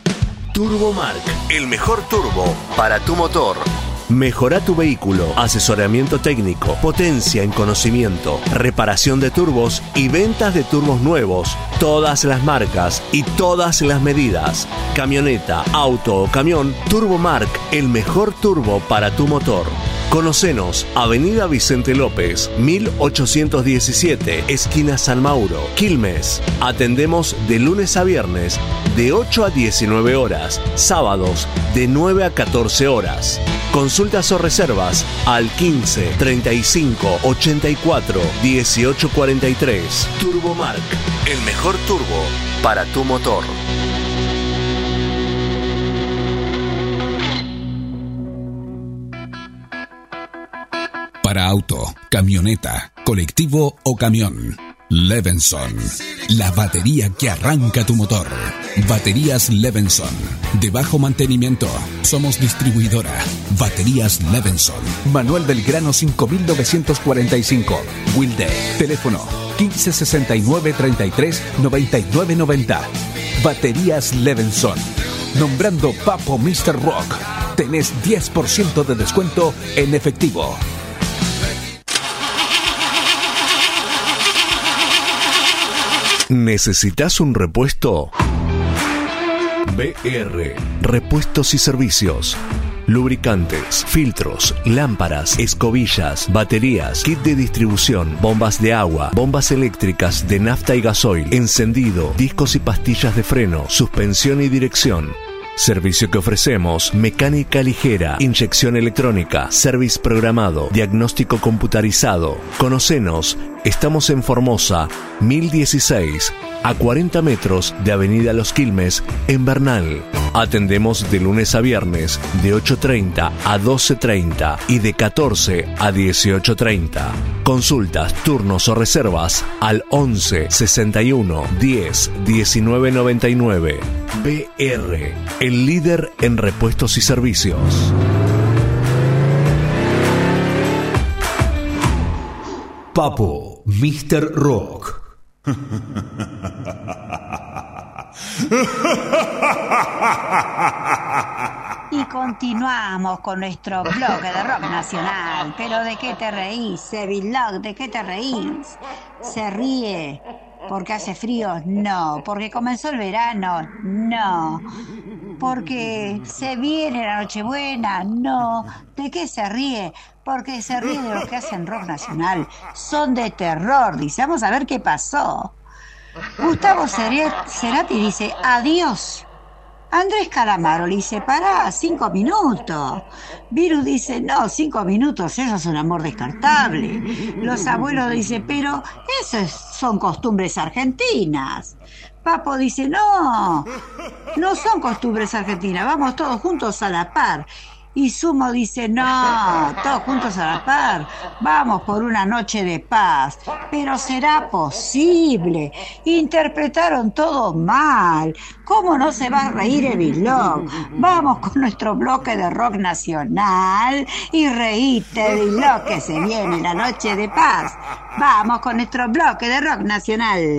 Turbomark, el mejor turbo para tu motor. Mejora tu vehículo, asesoramiento técnico, potencia en conocimiento, reparación de turbos y ventas de turbos nuevos, todas las marcas y todas las medidas. Camioneta, auto o camión, Turbomark, el mejor turbo para tu motor. Conocenos, Avenida Vicente López, mil ochocientos diecisiete, esquina San Mauro, Quilmes. Atendemos de lunes a viernes, de ocho a diecinueve horas, sábados de nueve a catorce horas. Consultas o reservas al quince, treinta y cinco, ochenta y cuatro, dieciocho cuarenta y tres. Turbomark, el mejor turbo para tu motor. Para auto, camioneta, colectivo o camión. Levenson, la batería que arranca tu motor. Baterías Levenson, de bajo mantenimiento. Somos distribuidora. Baterías Levenson. Manuel Belgrano cinco mil novecientos cuarenta y cinco. Wilde. Teléfono quince sesenta y nueve treinta y tres noventa y nueve noventa. Baterías Levenson. Nombrando Papo mister Rock, tenés diez por ciento de descuento en efectivo. ¿Necesitas un repuesto? B R, Repuestos y Servicios. Lubricantes, filtros, lámparas, escobillas, baterías, kit de distribución, bombas de agua, bombas eléctricas de nafta y gasoil, encendido, discos y pastillas de freno, suspensión y dirección. Servicio que ofrecemos: mecánica ligera, inyección electrónica, service programado, diagnóstico computarizado. Conocenos, estamos en Formosa, mil dieciséis, a cuarenta metros de Avenida Los Quilmes, en Bernal. Atendemos de lunes a viernes, de ocho treinta a doce treinta y de catorce a dieciocho treinta. Consultas, turnos o reservas al once, sesenta y uno, diez, diecinueve noventa y nueve. B R, el líder en repuestos y servicios. Papo mister Rock. Y continuamos con nuestro bloque de rock nacional. Pero ¿de qué te reís, Sevillog? ¿De qué te reís? ¿Se ríe porque hace frío? No. ¿Porque comenzó el verano? No. ¿Porque se viene la Nochebuena? No. ¿De qué se ríe? Porque se ríe de los que hacen rock nacional. Son de terror. Dice, vamos a ver qué pasó. Gustavo Cerati dice, adiós. Andrés Calamaro le dice, pará, cinco minutos. Virus dice, no, cinco minutos, eso es un amor descartable. Los abuelos dicen, pero esas son costumbres argentinas. Papo dice, no, no son costumbres argentinas, vamos todos juntos a la par. Y Sumo dice, no, todos juntos a la par, vamos por una noche de paz. Pero será posible, interpretaron todo mal. ¿Cómo no se va a reír Evilog? Vamos con nuestro bloque de rock nacional y reíte, Evilog, que se viene la noche de paz. Vamos con nuestro bloque de rock nacional.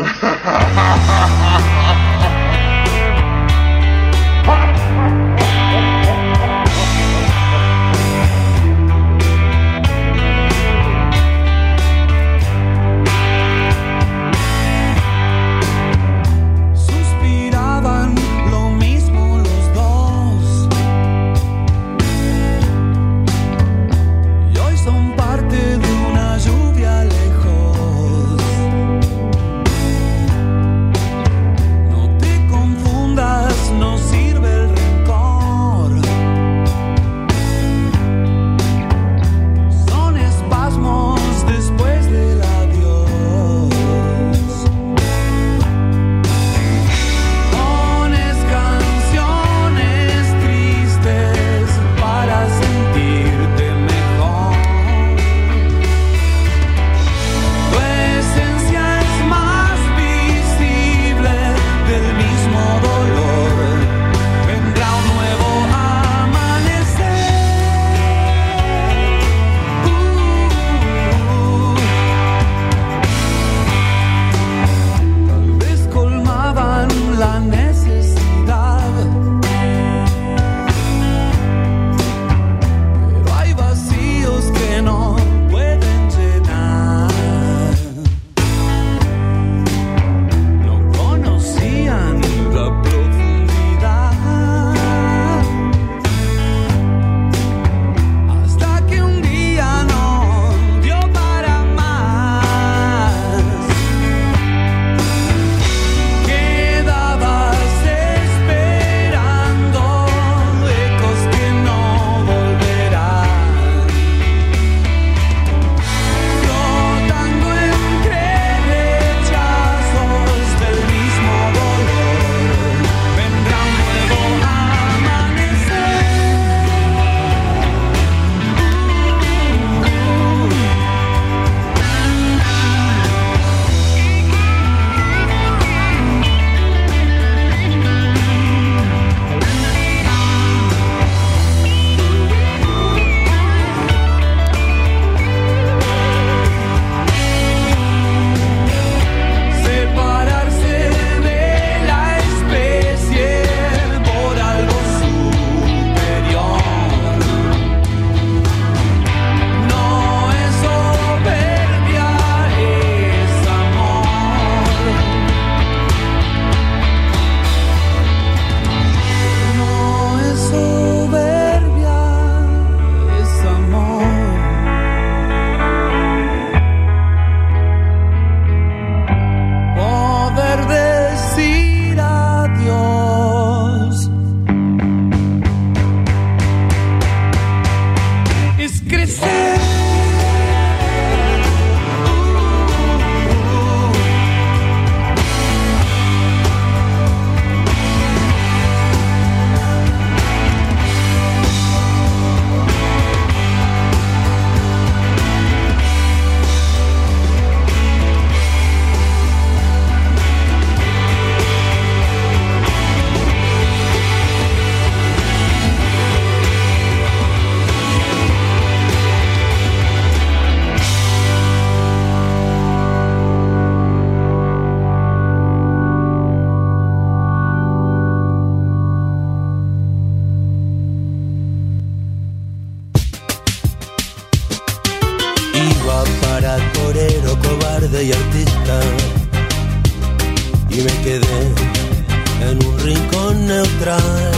Lluvia lejos Y artista, y me quedé en un rincón neutral.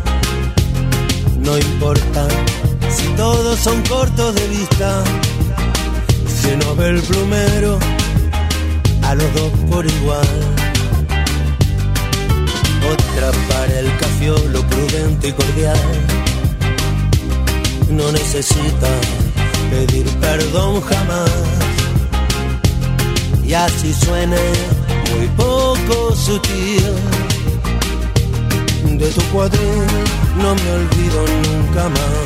No importa si todos son cortos de vista, si no ve el plumero a los dos por igual. Otra para el cafiolo prudente y cordial, no necesita pedir perdón jamás. Y así suene muy poco sutil, de tu cuadril no me olvido nunca más.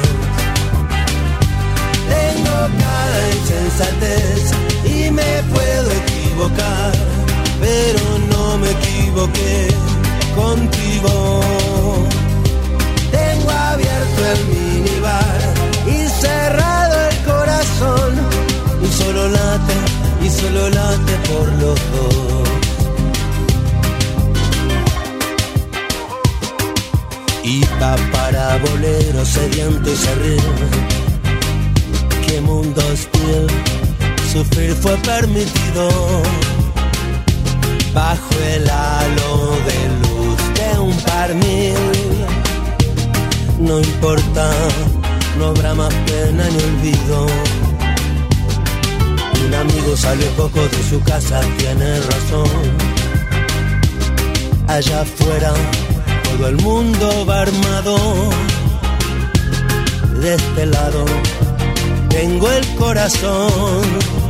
Tengo cada insensatez y me puedo equivocar, pero no me equivoqué contigo. Tengo abierto el minibar y cerrado el corazón, y solo late y solo late por los dos. Y va para bolero sediento y se ríe. Qué mundo hostil, sufrir fue permitido. Bajo el halo de luz de un par mil, no importa, no habrá más pena ni olvido. Un amigo sale poco de su casa, tiene razón. Allá afuera todo el mundo va armado. De este lado tengo el corazón.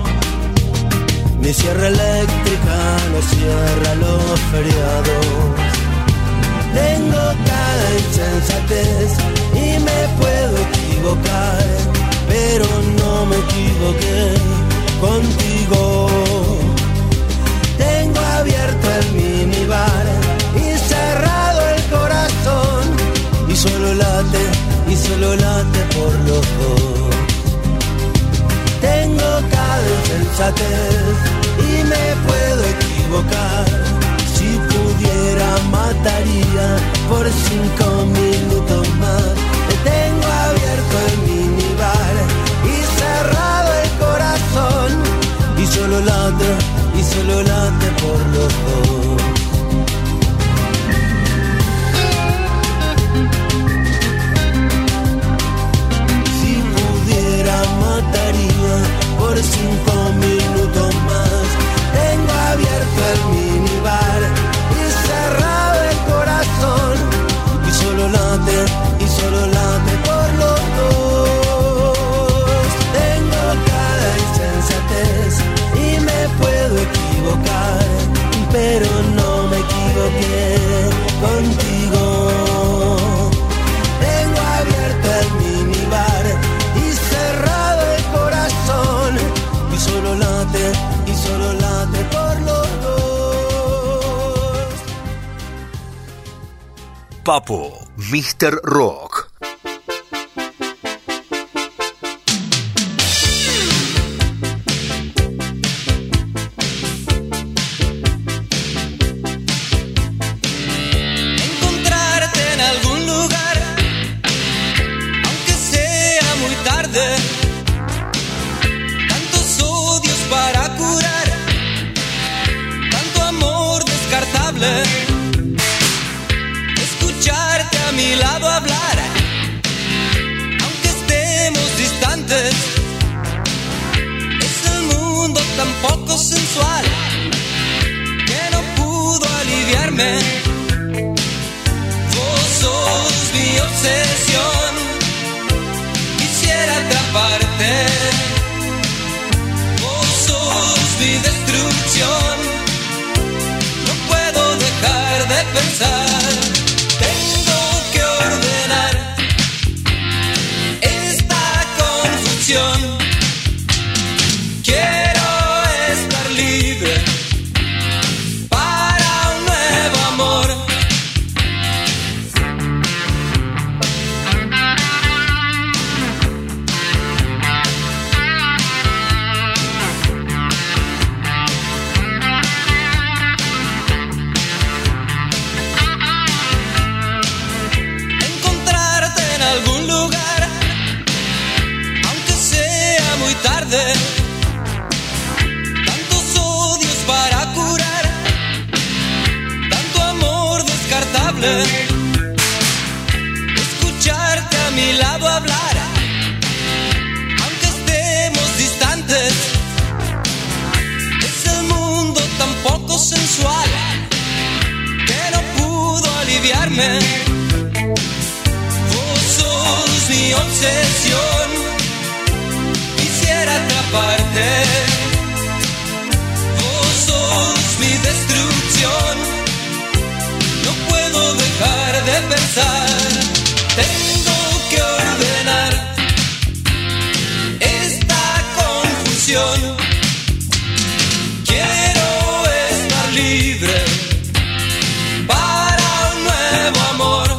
Mi sierra eléctrica no cierra los feriados. Tengo cada insensatez y me puedo equivocar, pero no me equivoqué contigo. Tengo abierto el minibar y cerrado el corazón, y solo late, y solo late por los dos. Tengo cada insensatez y me puedo equivocar. Si pudiera mataría por cinco minutos más. Tengo abierto el minibar y cerrado el corazón, y solo late, y solo late por los dos. Si pudiera mataría por cinco minutos más. Tengo abierto el minibar y cerrado el corazón, y solo late, y solo late por los dos. Tengo cada insensatez y me puedo equivocar, pero no me equivoqué contigo. Tengo abierto el minibar y cerrado el corazón, y solo late, y solo late por los dos. Papo, míster Rock. Escucharte a mi lado hablar, aunque estemos distantes. Es el mundo tan poco sensual que no pudo aliviarme. Vos sos mi obsesión, quisiera atraparte agradable escucharte a mi lado hablar, aunque estemos distantes. Es el mundo tan poco sensual que no pudo aliviarme. Vos sos mi obsesión, quisiera atraparte. Vos sos mi destrucción, no puedo dejar de pensar. Tengo que ordenar esta confusión. Quiero estar libre para un nuevo amor.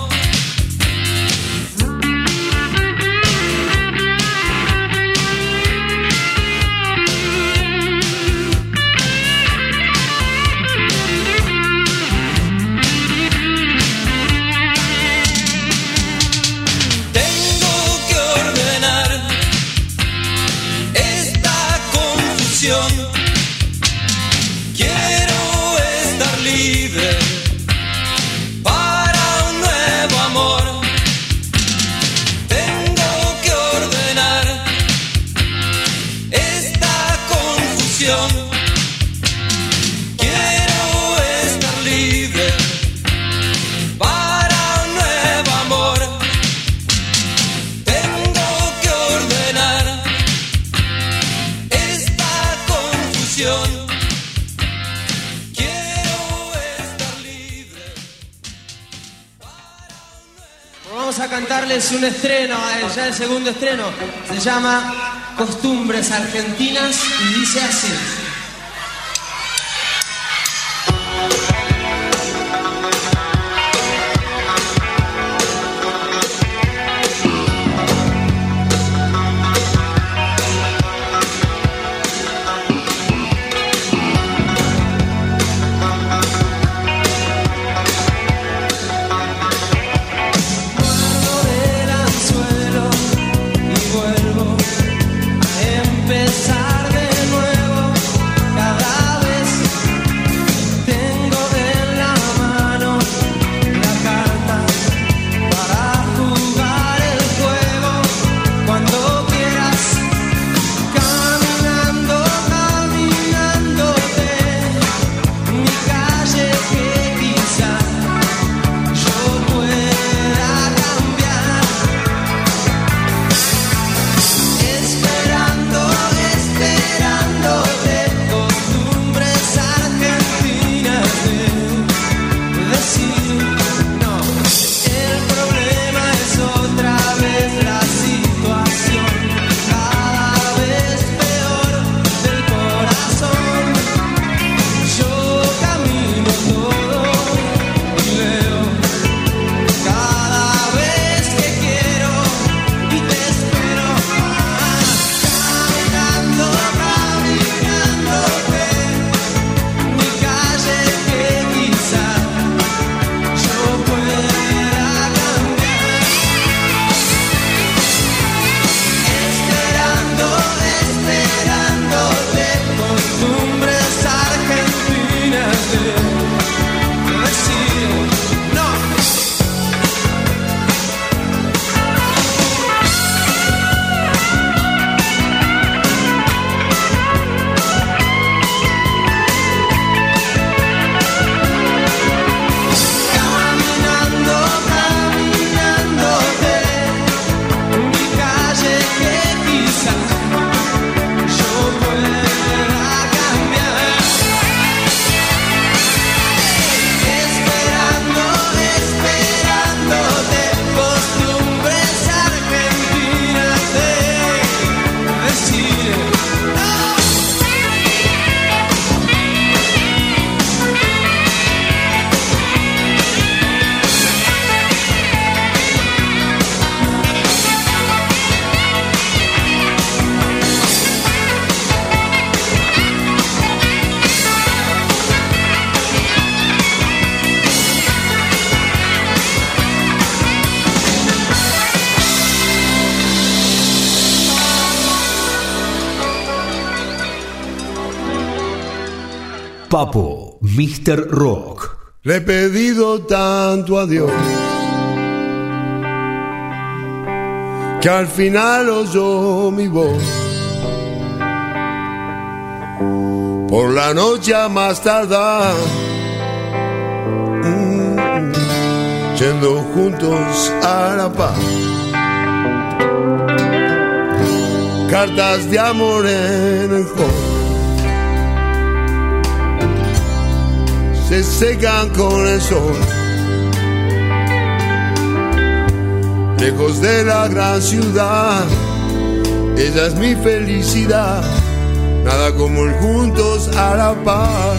Quiero estar libre para un nuevo amor. Tengo que ordenar esta confusión. Quiero estar libre para un nuevo amor. Tengo que ordenar esta confusión. Vamos a cantarles un estreno, ya el segundo estreno. Se llama Costumbres Argentinas y dice así. Empezar de nuevo. Papo, míster Rock. Le he pedido tanto a Dios que al final oyó mi voz. Por la noche a más tardar, mm, yendo juntos a la paz. Cartas de amor en el hall se secan con el sol. Lejos de la gran ciudad, ella es mi felicidad. Nada como el juntos a la par.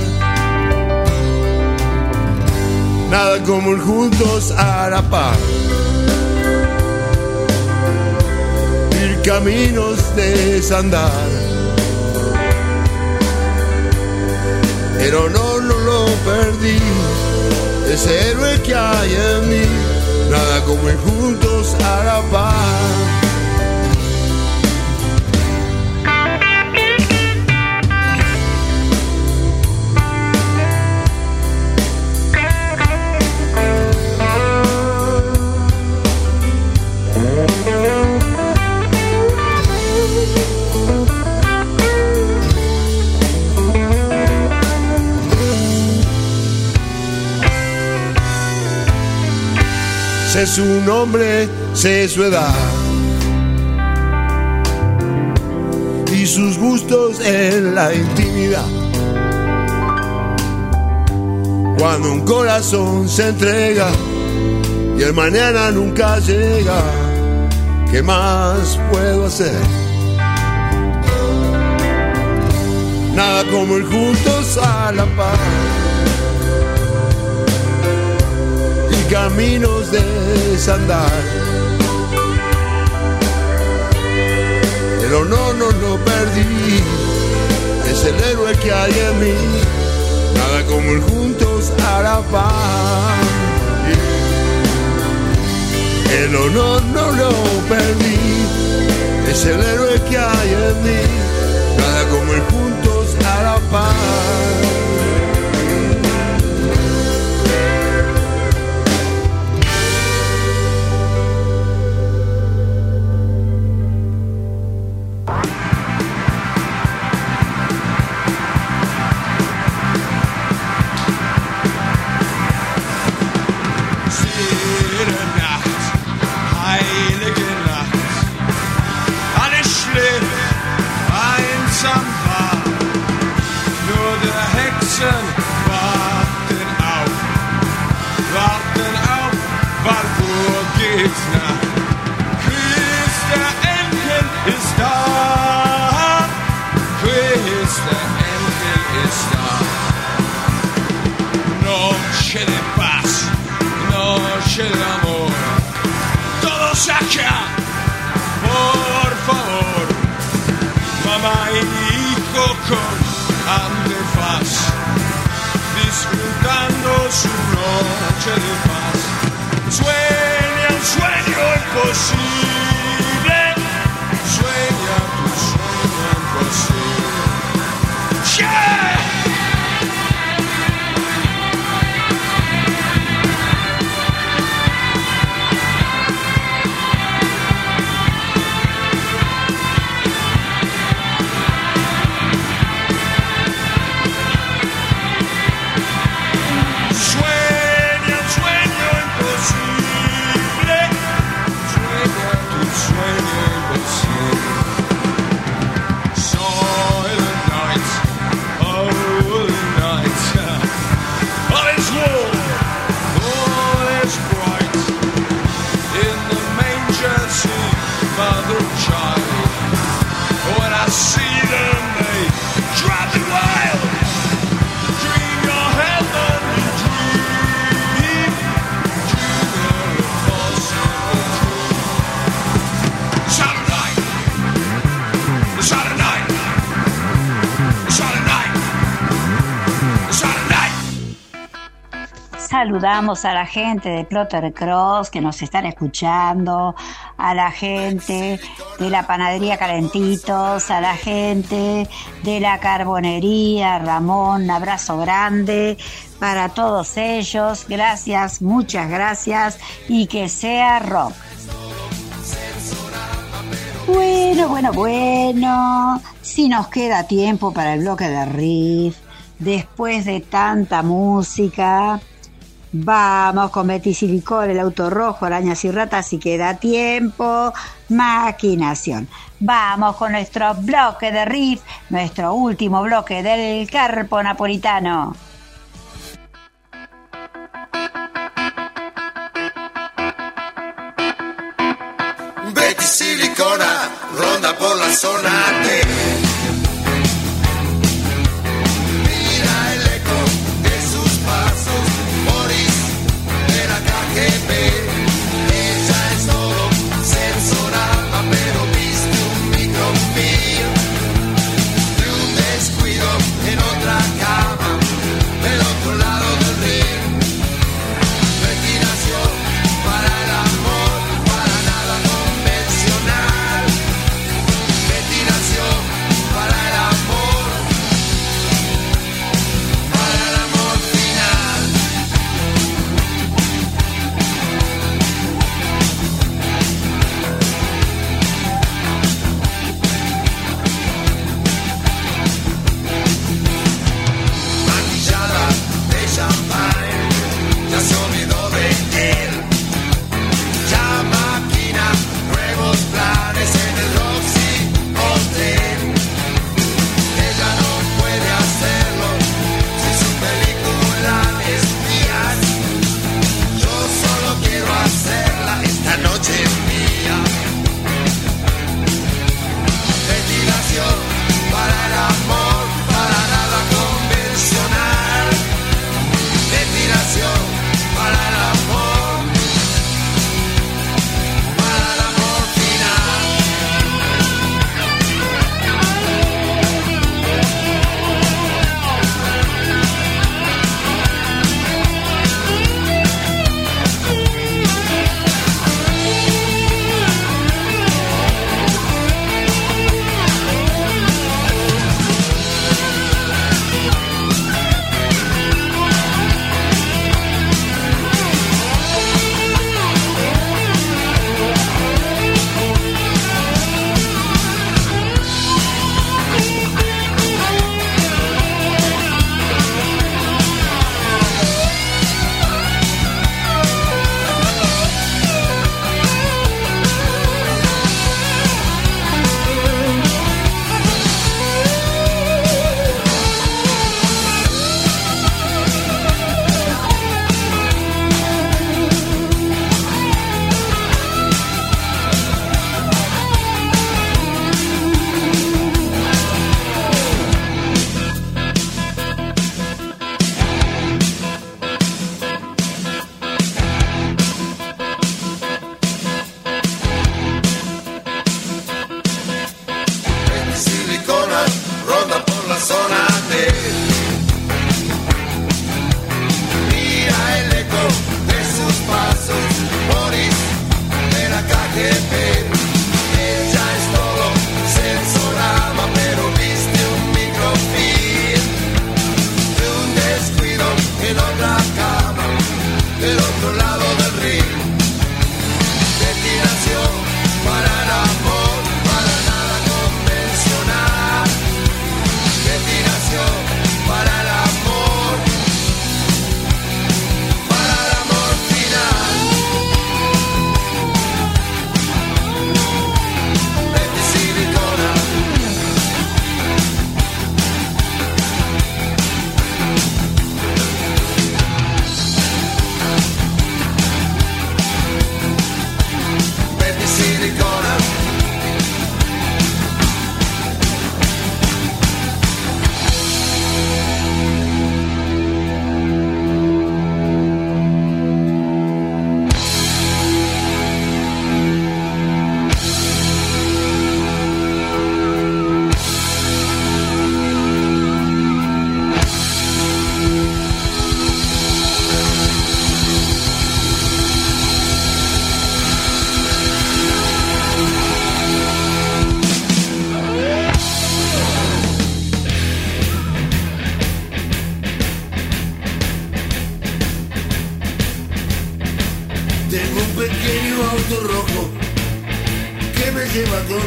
Nada como el juntos a la par. Ir caminos de desandar. El honor no lo perdí, ese héroe que hay en mí. Nada como ir juntos a la paz. Sé su nombre, sé su edad y sus gustos en la intimidad. Cuando un corazón se entrega y el mañana nunca llega, ¿qué más puedo hacer? Nada como ir juntos a la paz. Caminos de desandar. El honor no lo perdí, es el héroe que hay en mí. Nada como ir juntos a la paz. El honor no lo perdí, es el héroe que hay en mí. Nada como ir juntos a la paz. Saludamos a la gente de Plotter Cross que nos están escuchando, a la gente de la panadería Calentitos, a la gente de la carbonería Ramón, un abrazo grande para todos ellos. Gracias, muchas gracias y que sea rock. Bueno, bueno, bueno, si nos queda tiempo para el bloque de riff, después de tanta música, vamos con Betty Silicol, El auto rojo, Arañas y ratas, si queda tiempo, maquinación. Vamos con nuestro bloque de riff, nuestro último bloque del Carpo Napolitano. Betty Silicona ronda por la zona T. Mira el eco de sus pasos, Boris de la K G B. Ella es todo censurada, pero viste un microfilm de un descuido en otra cama, del otro lado del ring. Betty nació para el amor, para nada convencional. Betty nació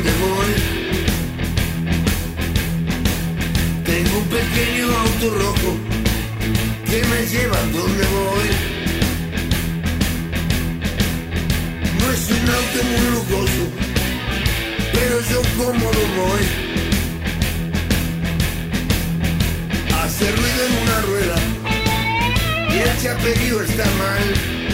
dónde voy. Tengo un pequeño auto rojo que me lleva donde voy. No es un auto muy lujoso, pero yo cómodo voy. Hace ruido en una rueda y el chaperío está mal.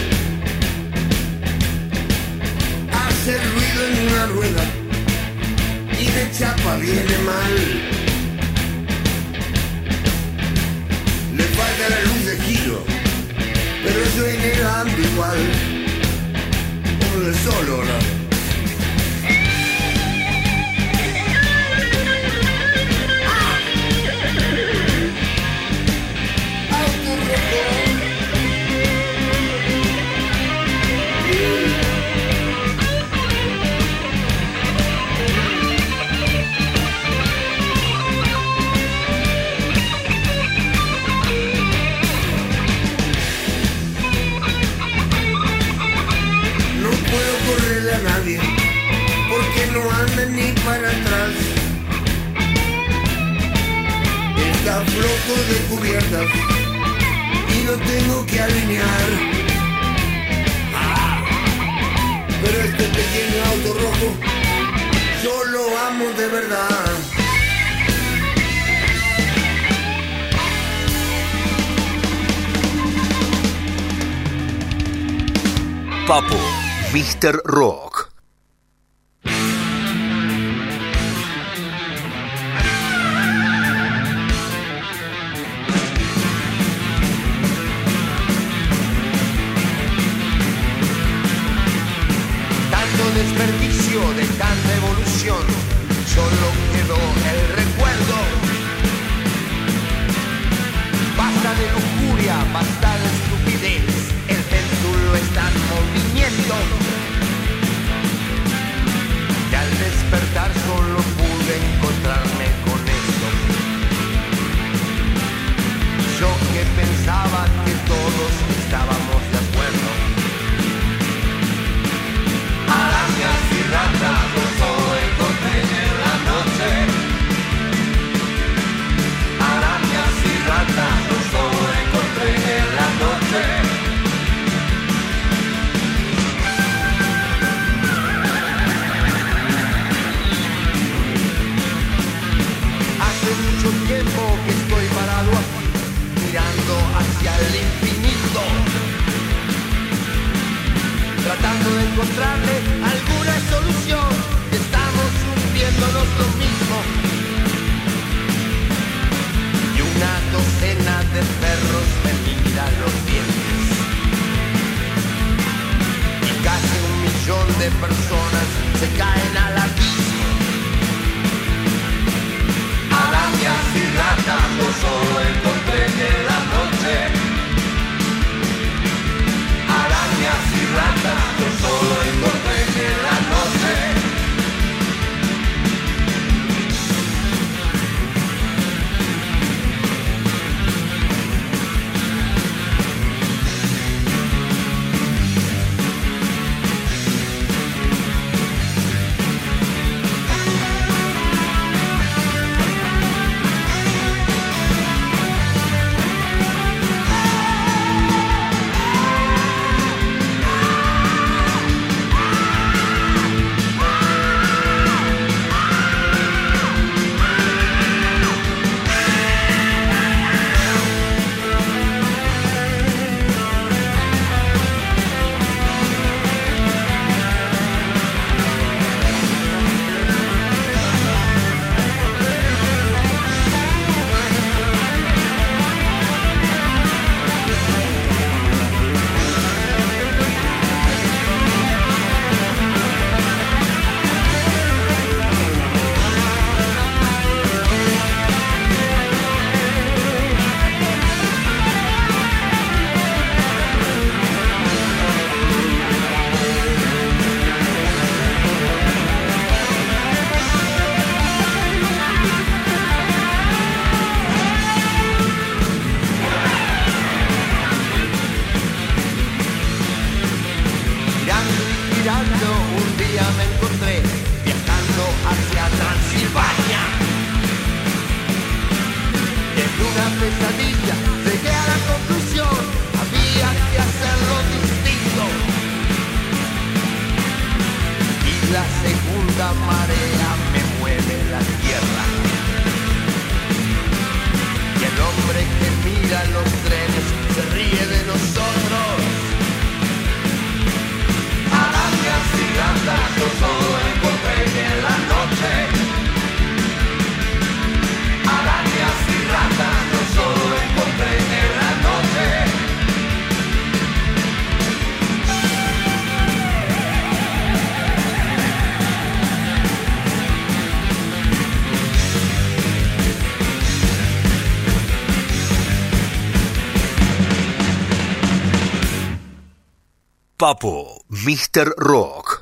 Hace ruido en una rueda y de chapa viene mal. Le falta la luz de giro, pero eso genera ando igual. Como de solo, ¿no? Nadie, porque no anda ni para atrás. Está flojo de cubiertas y no tengo que alinear. Ah, pero este pequeño auto rojo yo lo amo de verdad. Papo, míster Rock. Tanto desperdicio de tanta evolución, solo quedó el recuerdo. Basta de lujuria, basta de estupidez, el péndulo está en movimiento. Y al despertar solo pude encontrarme con esto. Yo que pensaba que todos estábamos de acuerdo. Arañas y ratas, yo solo encontré en la noche. Arañas y ratas, yo solo encontré en la noche. Hace mucho tiempo que estoy parado aquí, mirando hacia el infinito, tratando de encontrarle alguna solución. Estamos hundiéndonos lo mismo. Y una docena de perros me miran los dientes. Y casi un millón de personas se caen al abismo. Arañas y ratas, yo solo encontré en la noche. Arañas y ratas, yo solo encontré en la noche. pesadilla, llegué a la conclusión, había que hacerlo distinto. Y la segunda marea me mueve la tierra. Y el hombre que mira los trenes se ríe de nosotros. Arañas y ratas, yo solo encontré en la noche. Arañas y ratas, yo solo encontré en la noche. Papo, míster Rock.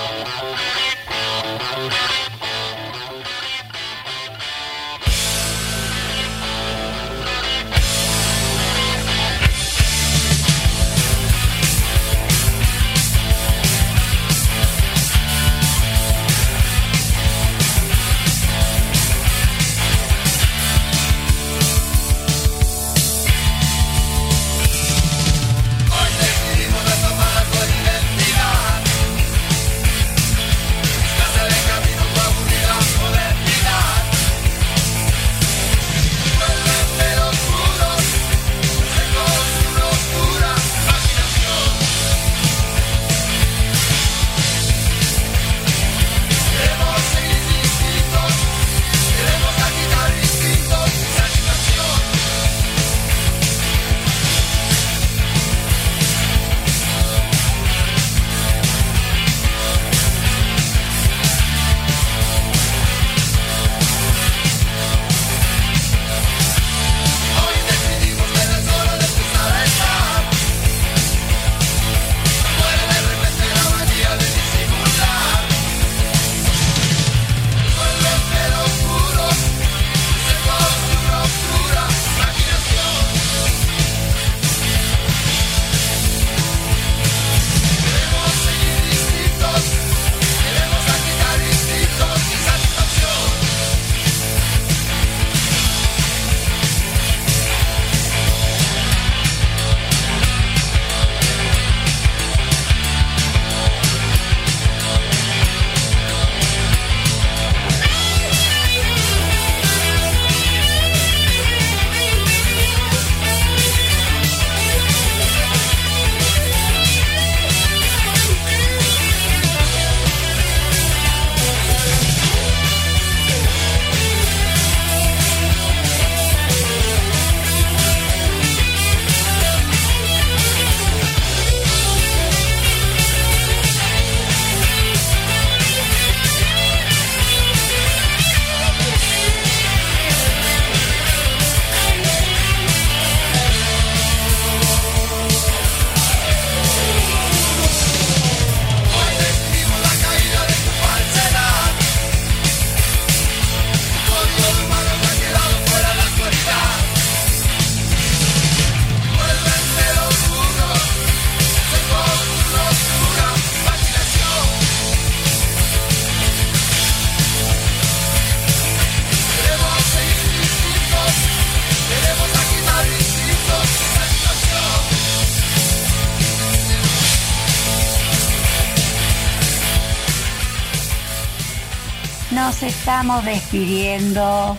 Nos estamos despidiendo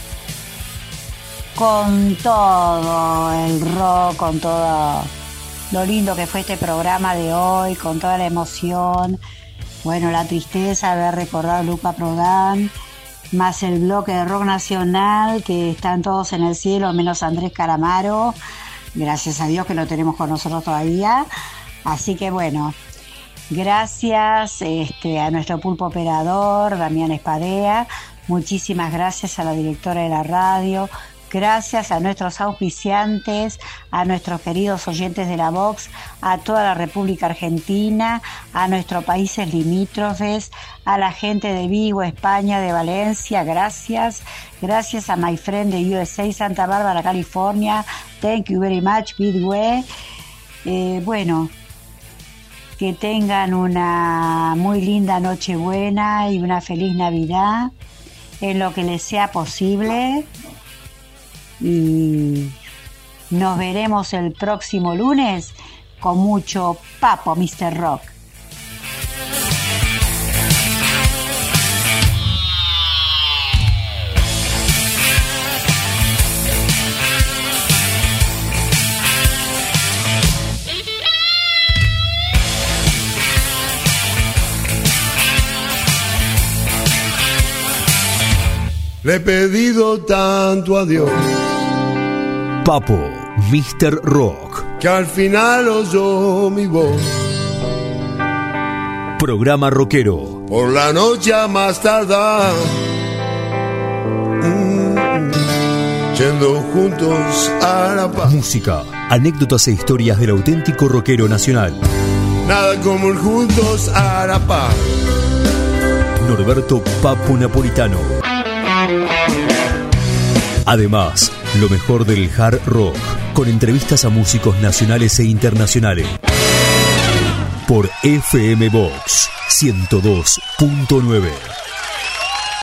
con todo el rock, con todo lo lindo que fue este programa de hoy, con toda la emoción, bueno, la tristeza de haber recordado a Luca Prodan, más el bloque de rock nacional, que están todos en el cielo, menos Andrés Calamaro, gracias a Dios que lo tenemos con nosotros todavía. Así que bueno, gracias este, a nuestro pulpo operador, Damián Espadea, muchísimas gracias a la directora de la radio, gracias a nuestros auspiciantes, a nuestros queridos oyentes de la Vox, a toda la República Argentina, a nuestros países limítrofes, a la gente de Vigo, España, de Valencia, gracias, gracias a my friend de U S A, Santa Bárbara, California, thank you very much, Bidway. Eh, bueno, que tengan una muy linda Nochebuena y una feliz Navidad en lo que les sea posible. y nos veremos el próximo lunes con mucho papo, mister Rock. Le he pedido tanto a Dios, Papo, mister Rock, que al final oyó mi voz. Programa rockero. Por la noche a más tardar, mm, yendo juntos a la paz. Música, anécdotas e historias del auténtico rockero nacional. Nada como el juntos a la paz. Norberto Papo Napolitano. Además, lo mejor del hard rock, con entrevistas a músicos nacionales e internacionales. Por F M Box ciento dos punto nueve.